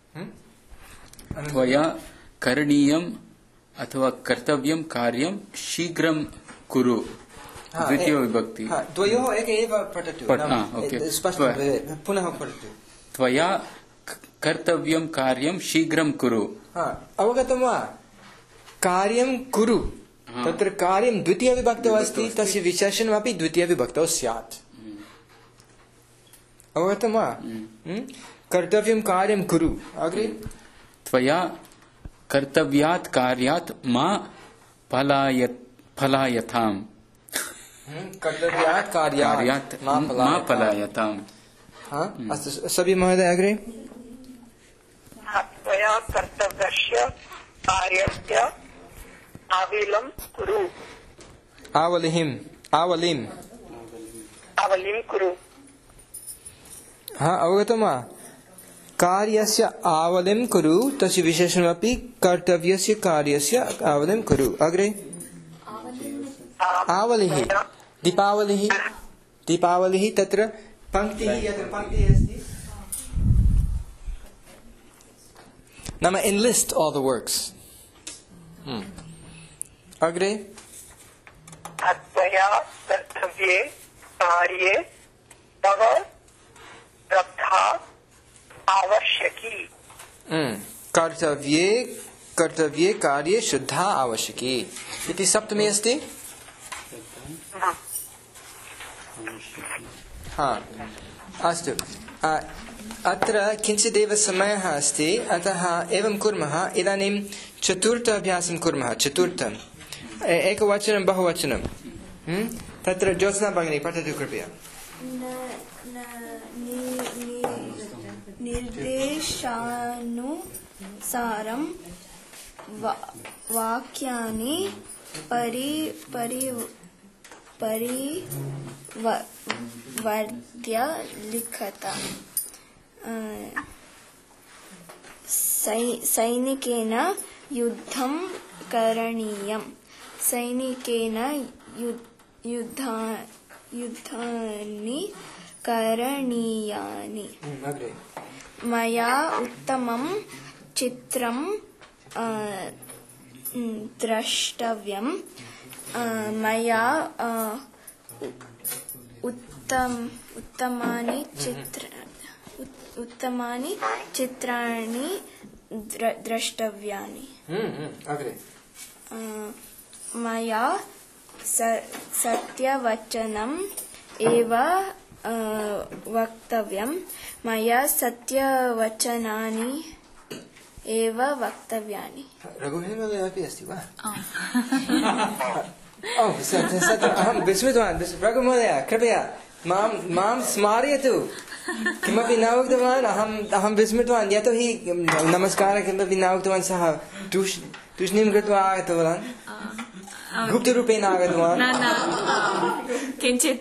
त्वया करणीयम् अथवा कर्तव्यं कार्यं शीघ्रं कुरु द्वितीय विभक्ति द्वयोः एक एव पठतु पुनः पठतु त्वया कर्तव्यं कार्यं शीघ्रं कुरु अवगतं वा कार्यं कुरु तत्र कार्यं द्वितीय विभक्तौ अस्ति तस्य विशेषणमपि द्वितीय विभक्तौ स्यात् अवगतं वा कर्तव्यं कार्यं कुरु अग्रे त्वया कर्तव्यात् कार्यात् मा पलायताम् कर्तव्यात् कार्यात् मा पलायताम् अस्तु सभी महोदय अग्रे त्वया कर्तव्यस्य कार्यस्य आविलं कुरु आवलिं कुरु अवगतं वा कार्यस्य आवलिं कुरु तस्य विशेषणमपि कर्तव्यस्य कार्यस्य आवलिं कुरु अग्रे आवलिः दीपावलिः तत्र पंक्तिः यत्र पंक्तिः अस्ति नाम enlist all the works अग्रे त्वया कर्तव्ये कार्ये तव श्रद्धा आवश्यकी कर्तव्ये कार्ये श्रद्धा आवश्यकी इति सप्तमी अस्ति अस्तु अत्र किञ्चिदेव समयः अस्ति अतः एवं कुर्मः इदानीं चतुर्थ अभ्यासं कुर्मः चतुर्थं एकवचनं बहुवचनं तत्र ज्योत्स्ना भगिनी पठतु कृपया निर्देशानुसारं वाक्यानि परिवर्त्य लिखत सैनिकेन युद्धं करणीयम् सैनिकेन युद्धानि करणीयानि मया उत्तमं चित्रं द्रष्टव्यं मया उत्तमानि चित्राणि द्रष्टव्यानि मया सत्यवचनम् एव वक्तव्यं मया सत्यवचनानि एव वक्तव्यानि रघुवीरमहोदय अपि अस्ति वा अहं विस्मृतवान् रघुमहोदय कृपया मां स्मारयतु किमपि न उक्तवान् अहं विस्मृतवान् यतोहि नमस्कारः किमपि न उक्तवान् सः तूष्णीं कृत्वा आगतवान् गुप्तरूपेण आगतवान् किञ्चित्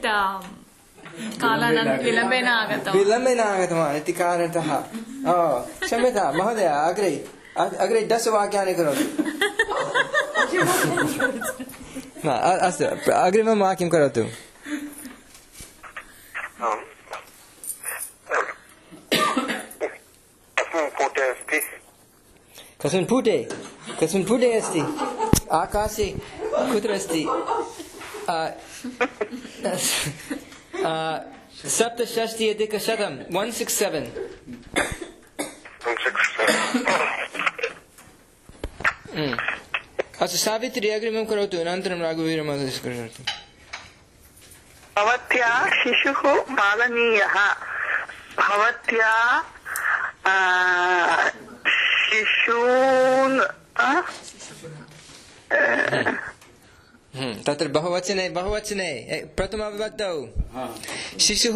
विलम्बेन आगतवान् इति कारणतः क्षम्यतां महोदय अग्रे 10 वाक्यानि करोतु अस्तु अग्रिमं वाक्यं करोतु कस्मिन् पुटे अस्ति आकाशे कुत्र अस्ति 67 167 अस्तु सावित्री अग्रिमं करोतु अनन्तरं रघुवीरमहोदय करोतु भवत्या शिशुः पालनीयः भवत्या शिशून् तत्र बहुवचने प्रथमाविभक्तौ शिशुः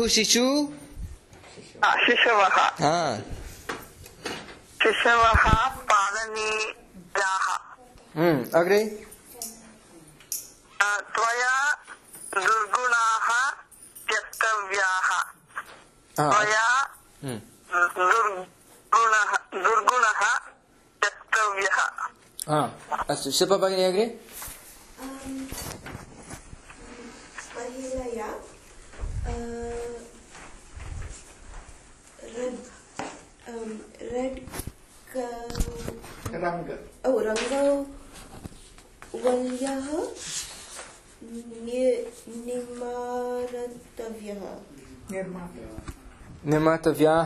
शिशवः पालनीयाः अग्रे त्वया दुर्गुणाः त्यक्तव्याः त्वया दुर्गुणः त्यक्तव्यः अस्तु शिल्पा भगिनी अग्रे महिलया रङ्गवल्यः निर्मातव्याः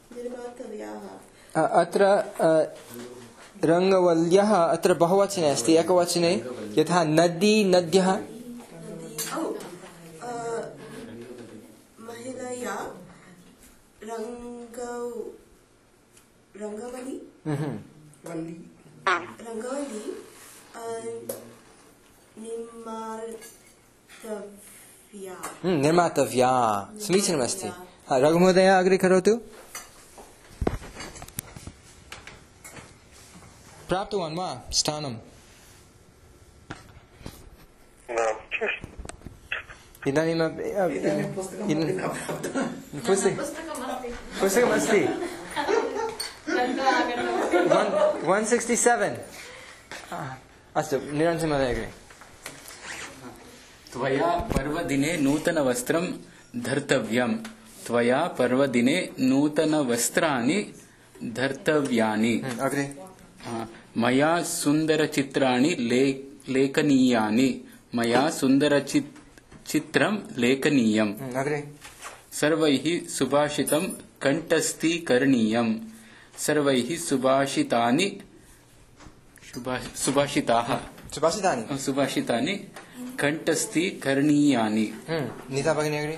अत्र रङ्गवल्यः अत्र बहुवचने अस्ति एकवचने यथा नद्यः महिलया रङ्गवल्ली निर्मातव्या समीचीनमस्ति रघुमहोदय अग्रे करोतु प्राप्तवान् वा स्थानम् इदानीं पुस्तकमस्ति 167 अस्तु निरञ्जनमहोदय अग्रे त्वया पर्वदिने नूतनवस्त्रं धर्तव्यं त्वया पर्वदिने नूतनवस्त्राणि धर्तव्यानि अग्रे मया सुन्दरचित्राणि लेखनीयानि मया सुन्दरचित्रं लेखनीयम् अग्रे सर्वैः सुभाषितं कण्ठस्थीकरणीयम् सर्वैः सुभाषितानि कण्ठस्थीकरणीयानि नीता भगिनी अग्रे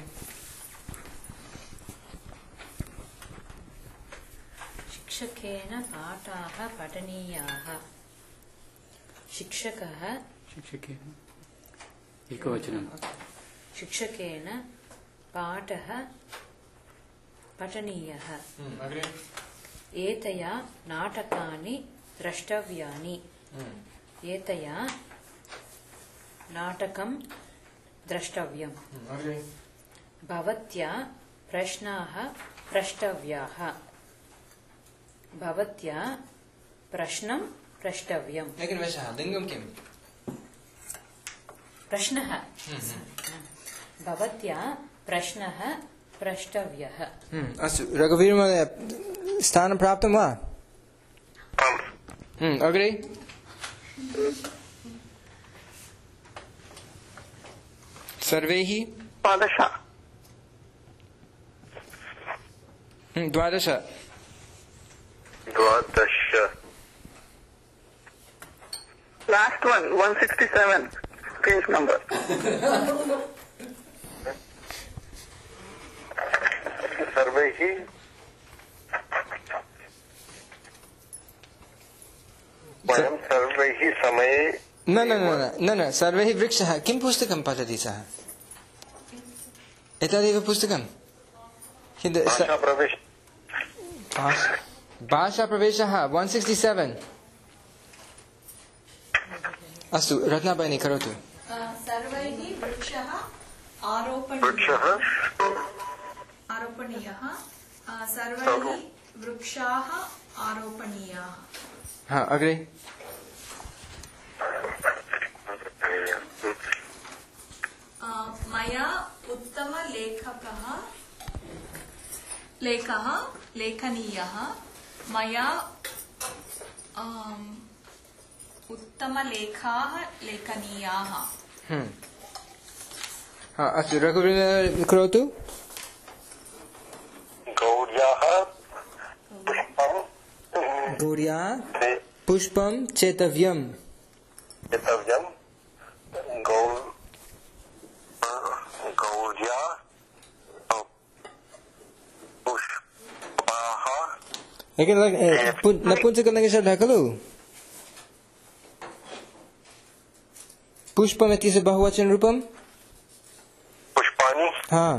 शिक्षकेन पाठाः पठनीयाः शिक्षकः शिक्षकेन एकवचनं शिक्षकेन पाठः पठनीयः एतया नाटकानि द्रष्टव्यानि एतया नाटकं द्रष्टव्यम् भवत्या प्रश्नाः प्रष्टव्याः भवत्या प्रश्नं प्रष्टव्यम् लेकिन वैसा लिंगम किम प्रश्नः भवत्या प्रश्नः प्रष्टव्यः अस्तु रघुवीर महोदय स्थानं प्राप्तं वा अग्रे सर्वैः द्वादश Last one, 167, page number. सर्वैः वयं सर्वैः समये न सर्वैः वृक्षः किं पुस्तकं पठति सः एतदेव पुस्तकं किन्तु भाषाप्रवेशः 167 अस्तु रत्नाबाईनी करोतु सर्वैः वृक्षः आरोपणीयः सर्वैः वृक्षाः आरोपणीयाः हाँ अग्रे मया लेखः लेखनीयः मया उत्तमलेखाः लेखनीयाः हाँ अस्तु रघुवीर करोतु गौर्या पुष्पं चेतव्यम् गौर्या पुष्पाः नपुंसकलिङ्गशब्दः खलु पुष्पम् इत्यस्य बहुवचनरूपं पुष्पाणि हाँ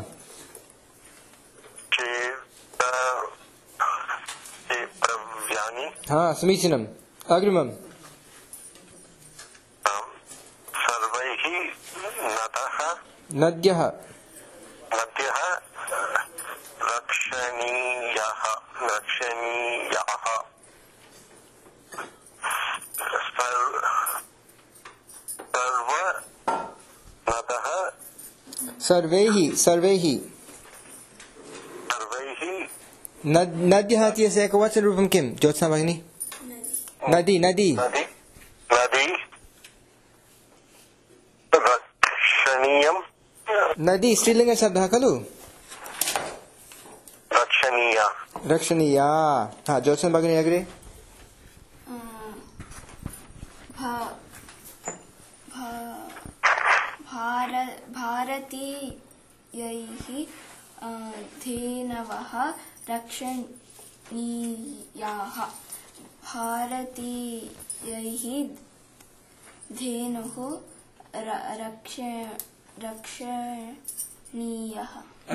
हाँ समीचीनम् अग्रिमम् सर्वैः नद्यः रक्षणीयाः सर्वैः नद्यः इत्यस्य एकवचनरूपं किं ज्योत्स्ना भगिनी नदी रक्षणीयं नदी स्त्रीलिङ्गशब्दः खलु रक्षणीया हाँ ज्योत्स्ना भगिनी अग्रे भारतीयैः धेनवः रक्षणीयाः भारतीयैः धेनुः रक्षणीयः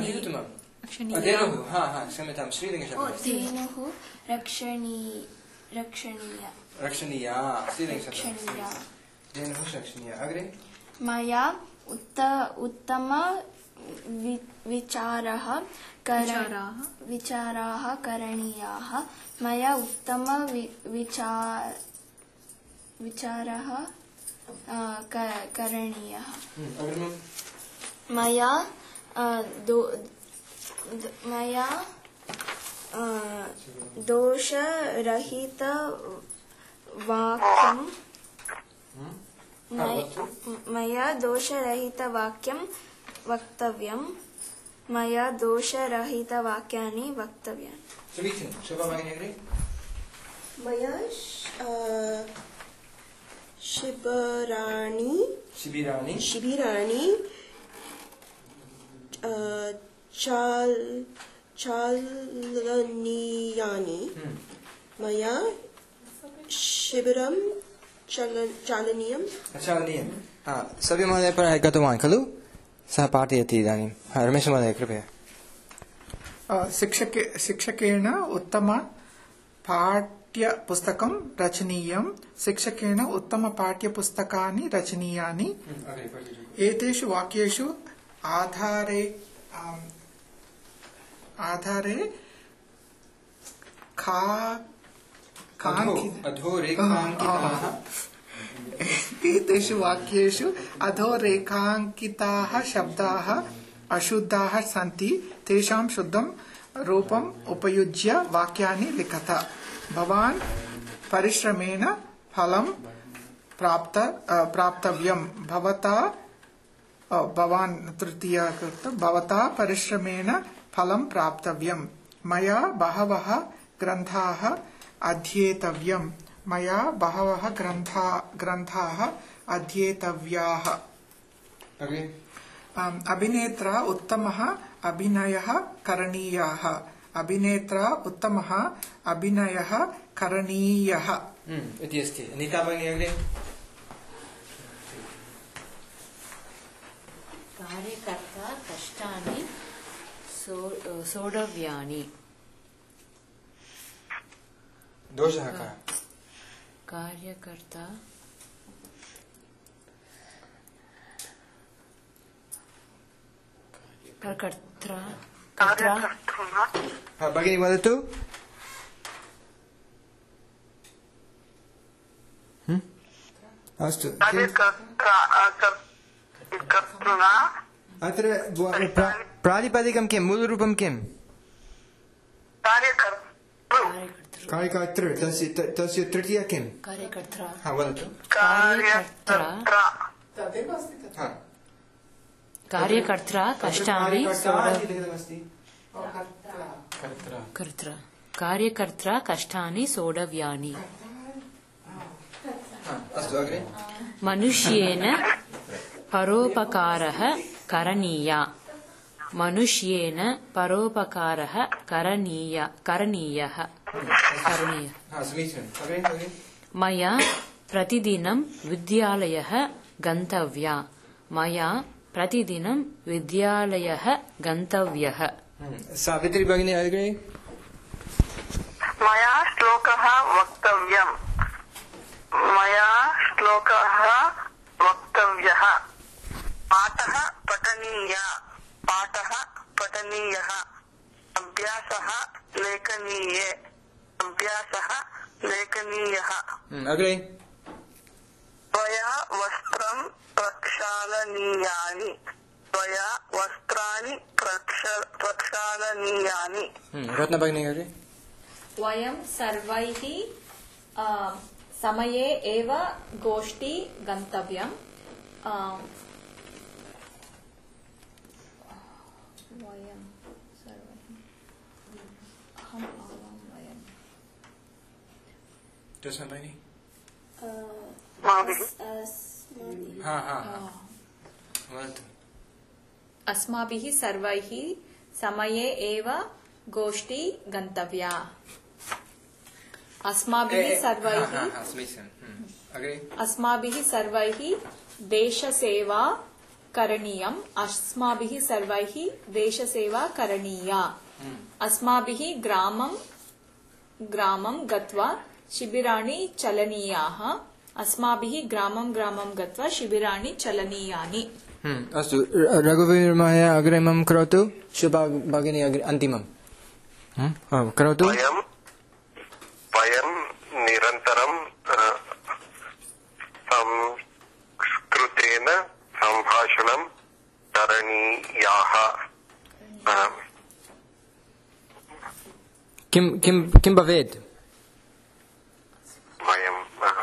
धेनुः रक्षणीया अग्रे मया उत्तम विचाराः करणीयाः मया उत्तम विचारः करणीयः मया दोषरहितवाक्यं वक्तव्यम् मया दोषरहितवाक्यानि वक्तव्यानि मया शिबिराणि चालनीयानि मया शिबिरं चालनीयम् चालनीयं सव्य महोदय परः गतवान् खलु सः पाठयति इदानीं रमेश महोदय कृपया शिक्षकेन उत्तम पाठ्यपुस्तकं रचनीयं शिक्षकेन उत्तम पाठ्यपुस्तकानि रचनीयानि एतेषु वाक्येषु आधारे एतेषु वाक्येषु अधोरेखाङ्किताः शब्दाः अशुद्धाः सन्ति तेषां शुद्धं रूपम् उपयुज्य वाक्यानि लिखत भवान् परिश्रमेण फलं प्राप्तव्यं भवान् तृतीय भवता परिश्रमेण फलं प्राप्तव्यं मया बहवः ग्रन्थाः अध्येतव्यं मया बहवः ग्रन्थाः अध्येतव्याः अभिनेत्रा उत्तमः अभिनयः करणीयः अभिनेत्रा उत्तमः अभिनयः करणीयः इति अस्ति नीता भगिनी अग्रे कार्यकर्ता कष्टानि सोढव्यानि दोषः कः कार्यकर्ता भगिनी वदतु अस्तु अत्र प्रातिपदिकं किं मूलरूपं किम् कार्यकर्तृ तस्य तृतीय किं कार्यकर्ता वदतु कार्यकर्ता कष्टानि कार्यकर्ता कष्टानि सोढव्यानि मनुष्येन परोपकारः करणीयः मनुष्येन परोपकारः करणीयः मया प्रतिदिनं विद्यालयः गन्तव्यः मया प्रतिदिनं विद्यालयः गन्तव्यः सावित्री भगिनी अग्रे मया श्लोकः वक्तव्यं मया श्लोकः वक्तव्यः पाठः पठनीयः अभ्यासः लेखनीयः अग्रे त्वया वस्त्रं प्रक्षालनीयानि त्वया वस्त्राणि प्रक्षालनीयानि रत्ना भगिनी अग्रे वयं सर्वैः समये एव गोष्ठी गन्तव्यं वयं सर्वैः अस्माभिः सर्वैः समये एव गोष्ठी गन्तव्या अस्माभिः सर्वैः देशसेवा करणीयम् अस्माभिः सर्वैः देशसेवा करणीया अस्माभिः ग्रामं गत्वा शिबिराणि चलनीयाः अस्माभिः ग्रामं गत्वा शिबिराणि चलनीयानि अस्तु रघुवीर महोदय अग्रिमं करोतु शुभा भगिनी अन्तिमं करोतु वयं निरन्तरं संस्कृतेन सम्भाषणं करणीयाः किं भवेत् वयं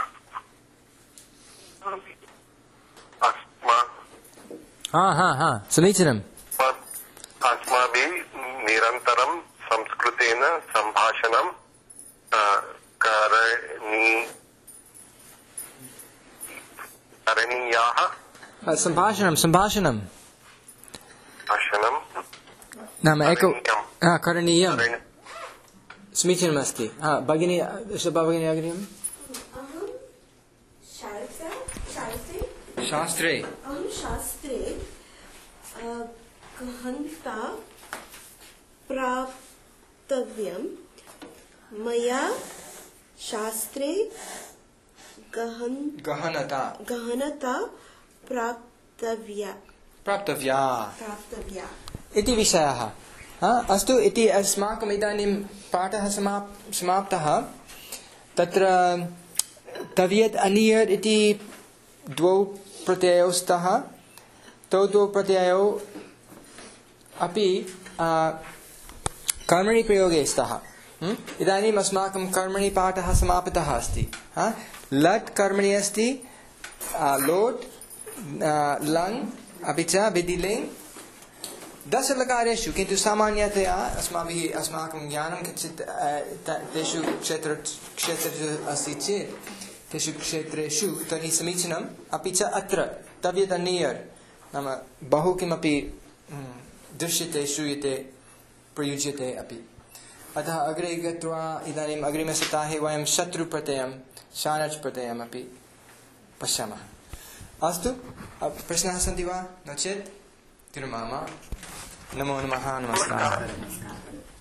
समीचीनम् अस्माभिः निरन्तरं संस्कृतेन सम्भाषणं करणीयाः सम्भाषणं नाम करणीयं समीचीनमस्ति भगिनी शुभा भगिनी अग्रिमम् अहं शास्त्रे अहं शास्त्रे गहनता प्राप्तव्यं मया शास्त्रे गहनता प्राप्तव्या इति विषयः। अस्तु इति अस्माकम् इदानीं पाठः समाप्तः। तत्र तव्यत् अनियत् इति द्वौ प्रत्ययौ स्तः। तौ द्वौ प्रत्ययौ अपि कर्मणि प्रयोगे स्तः। इदानीम् अस्माकं कर्मणि पाठः समापितः अस्ति। लट् कर्मणि अस्ति, लोट्, लङ् अपि च विधिलिङ् 10 लकारेषु, किन्तु सामान्यतया अस्माकं ज्ञानं किञ्चित् तेषु क्षेत्रेषु अस्ति चेत् तेषु क्षेत्रेषु तर्हि समीचीनम्। अपि च अत्र तव्यत् अनियर् नाम बहु किमपि दृश्यते, श्रूयते, प्रयुज्यते अपि। अतः अग्रे गत्वा इदानीम् अग्रिमसप्ताहे वयं शत्रुप्रत्ययं, शानच् प्रत्ययम् अपि पश्यामः। अस्तु, प्रश्नाः सन्ति वा? नो चेत् विरमामः। नमो नमः। नमस्कारः।